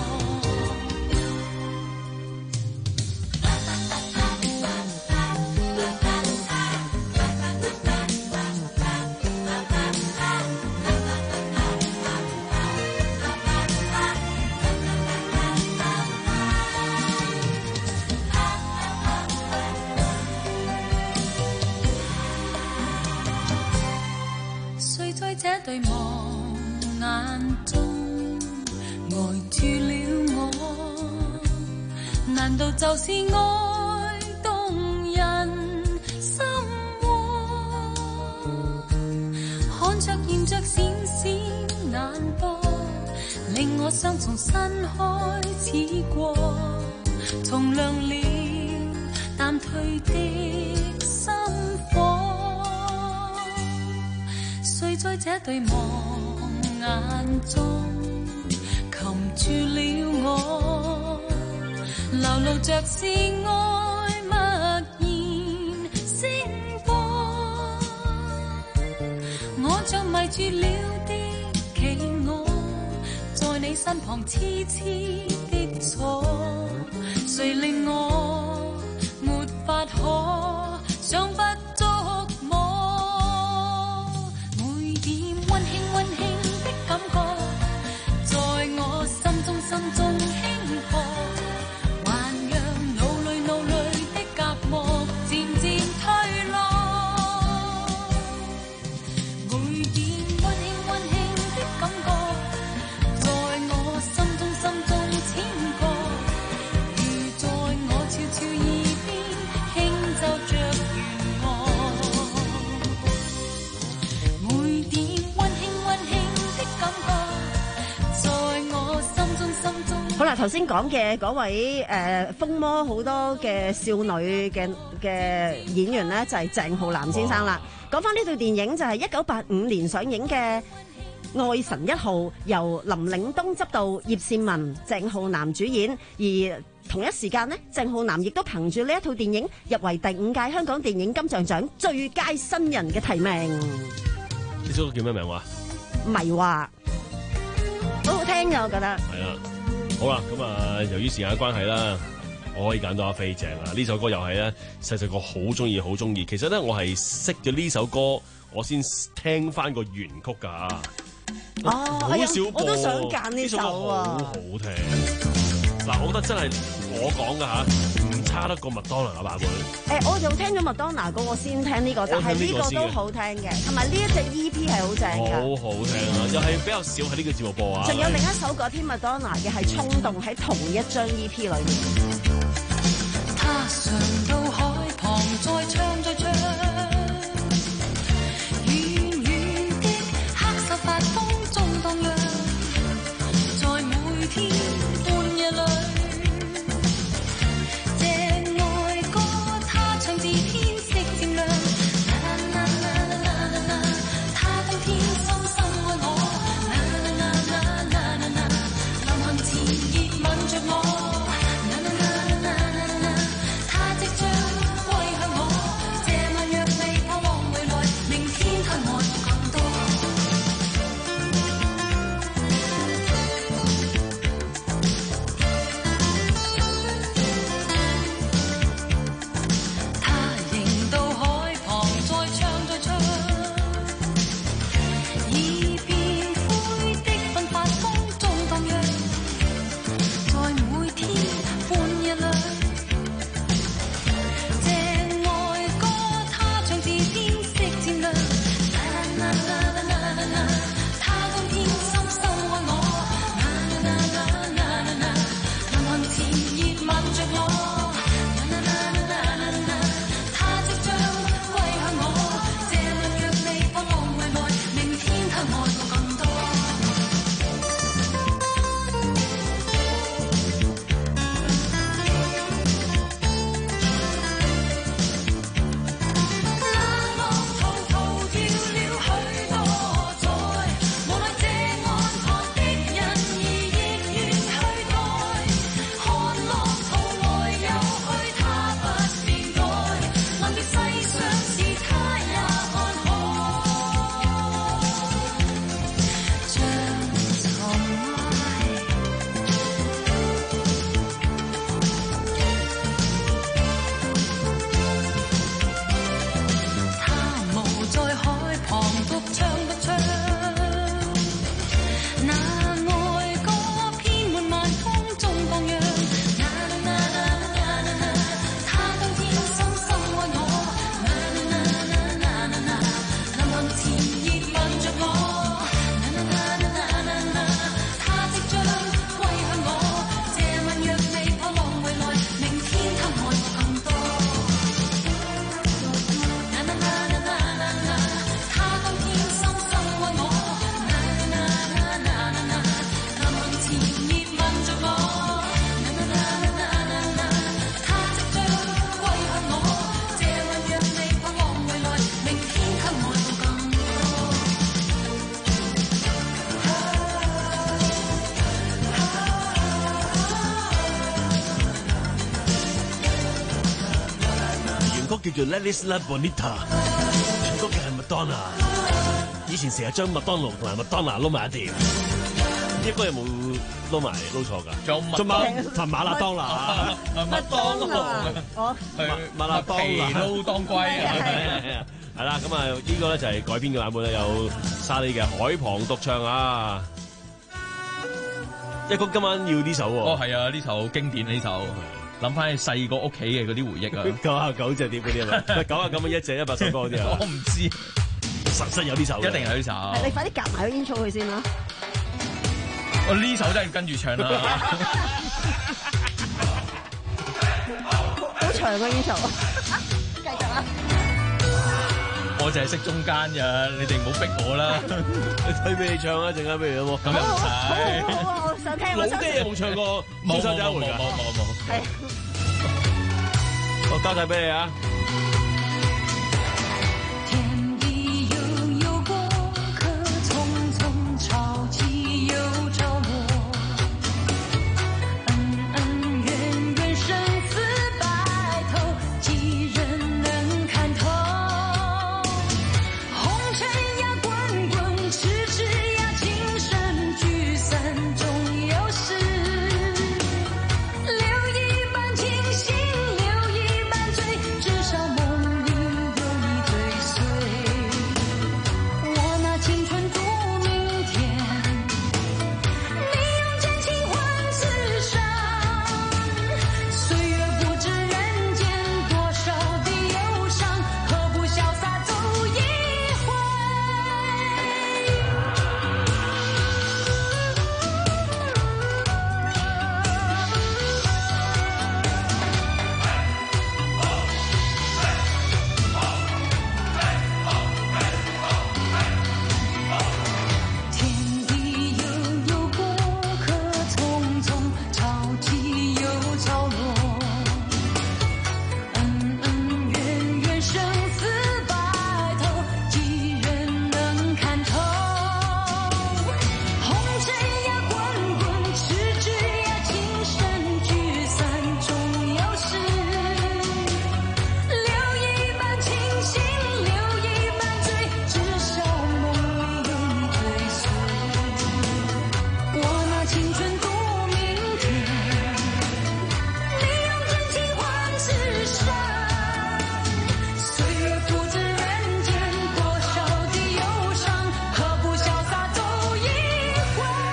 這對望眼中呆住了我，難道就是愛動人心窩？看着現着閃閃眼波，令我想重新開始過。從亮了淡退的心火，睡在這對望眼中，擒住了我，流露着是愛默然聲波，我像迷住了的企鵝，在你身旁痴痴的坐，誰令我沒法可想不觸摸？每點溫馨溫馨的感覺，在我心中心中輕破，還讓腦裏腦裏的隔膜漸漸退落。每點溫馨溫馨的感覺，在我心中心中閃過，如在我悄悄耳邊輕奏着弦樂。每點溫馨溫馨的感覺，在我心中心中。 好啦，頭先講嘅嗰位誒、呃、風魔好多嘅少女嘅嘅演員呢，就係、是、鄭浩南先生啦。講翻呢套電影就係一九八五年上映嘅《愛神一號》，由林嶺東執導，葉倩文、鄭浩南主演，而同一時間呢，鄭浩南亦都憑住呢一套電影入圍第五屆香港電影金像獎最佳新人嘅提名。 呢首歌叫咩名話？ 迷話，好好聽㗎，我覺得。 係啦，好啦，咁啊，由於時間嘅關係啦，我可以揀到阿飛正啊！呢首歌又係咧細細個好中意，好中意。其實咧，我係識咗呢首歌，我先聽翻個原曲㗎。 哦， 好少播， 我都想揀呢首啊， 好好聽。嗱，我覺得真係我講㗎嚇，唔差得過麥當娜嘅版本。 誒，我就聽咗麥當娜嗰個先聽呢個，但係呢個都好聽嘅，同埋呢一隻 E P 係好正㗎。 好好聽啊！又係比較少喺呢個節目播啊。 仲有另一首改編麥當娜嘅係《衝動》喺同一張 E P 裏面。 他常到海旁再唱再唱，遠遠的黑手發風中蕩漾，在每天半夜裏，這愛歌他唱至天色漸亮，啦啦啦啦啦啦，他都天深深愛我，啦啦啦啦啦啦啦，臨行前熱吻着我。 叫做 Let It Love Bonita， 全曲嘅係麥當娜。以前成日將麥當勞同埋麥當娜撈埋一碟，呢歌有冇撈埋撈錯㗎？ 仲仲馬同馬拉當娜， 麥當勞， 哦， 馬拉當娜撈當歸啊！ 係啦，咁啊呢個咧就係改編嘅版本咧，有沙莉嘅海旁獨唱啊。一曲今晚要呢首喎。 哦，係啊，呢首經典呢首。諗翻起細個屋企嘅嗰啲回憶啊， 九啊九隻碟嗰啲啊嘛，九啊九蚊一隻一百首歌嗰啲啊， 我唔知， 實實有呢首， 一定有呢首。 你快啲夾埋個 intro 佢先啦。 我呢首真係跟住唱啦， 好長個 intro， 繼續啦。 我就係識中間㗎，你哋唔好逼我啦。 你推俾你唱啊，陣間俾你有冇？ 咁又唔使。 好啊，我想聽。 老爹有冇唱過？ 冇冇冇冇冇冇。 係。 我交晒俾你啊！ 恩恩怨怨看生死白头，几人能看透？红尘呀滚滚，痴痴呀情深，聚散终有时。留一半清醒，留一半醉，至少梦里追随。我拿青春度明天，你用真情换此生。岁月复制人间多少的忧伤，何不潇洒走一回？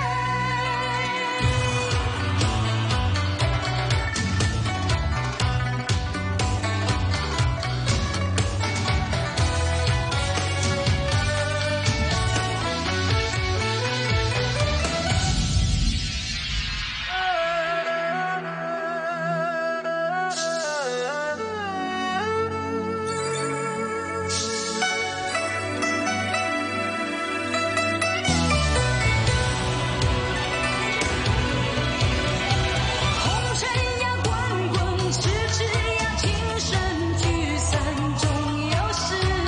红尘呀滚滚，痴痴呀情深，聚散终有时。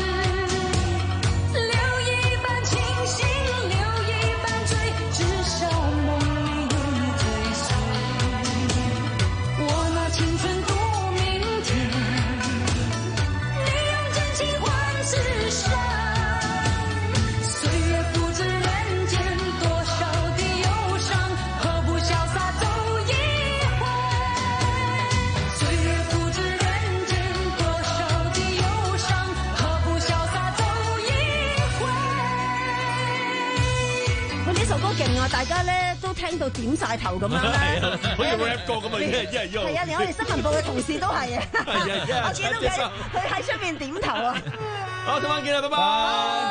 留一半清醒，留一半醉，至少梦里追随。我拿青春度明天，你用真情换此生。岁月复制人间多少的忧伤，何不潇洒走一回？岁月复制人间多少的忧伤，何不潇灑走一回？ 喂，呢首歌勁啊！大家咧都聽到點晒頭咁樣咧， 好似 rap 歌咁啊，一係一係喐。 係啊，連我哋新聞部嘅同事都係啊， 係啊， 我見到佢佢喺出面點頭啊。 好，聽晚見啦，拜拜。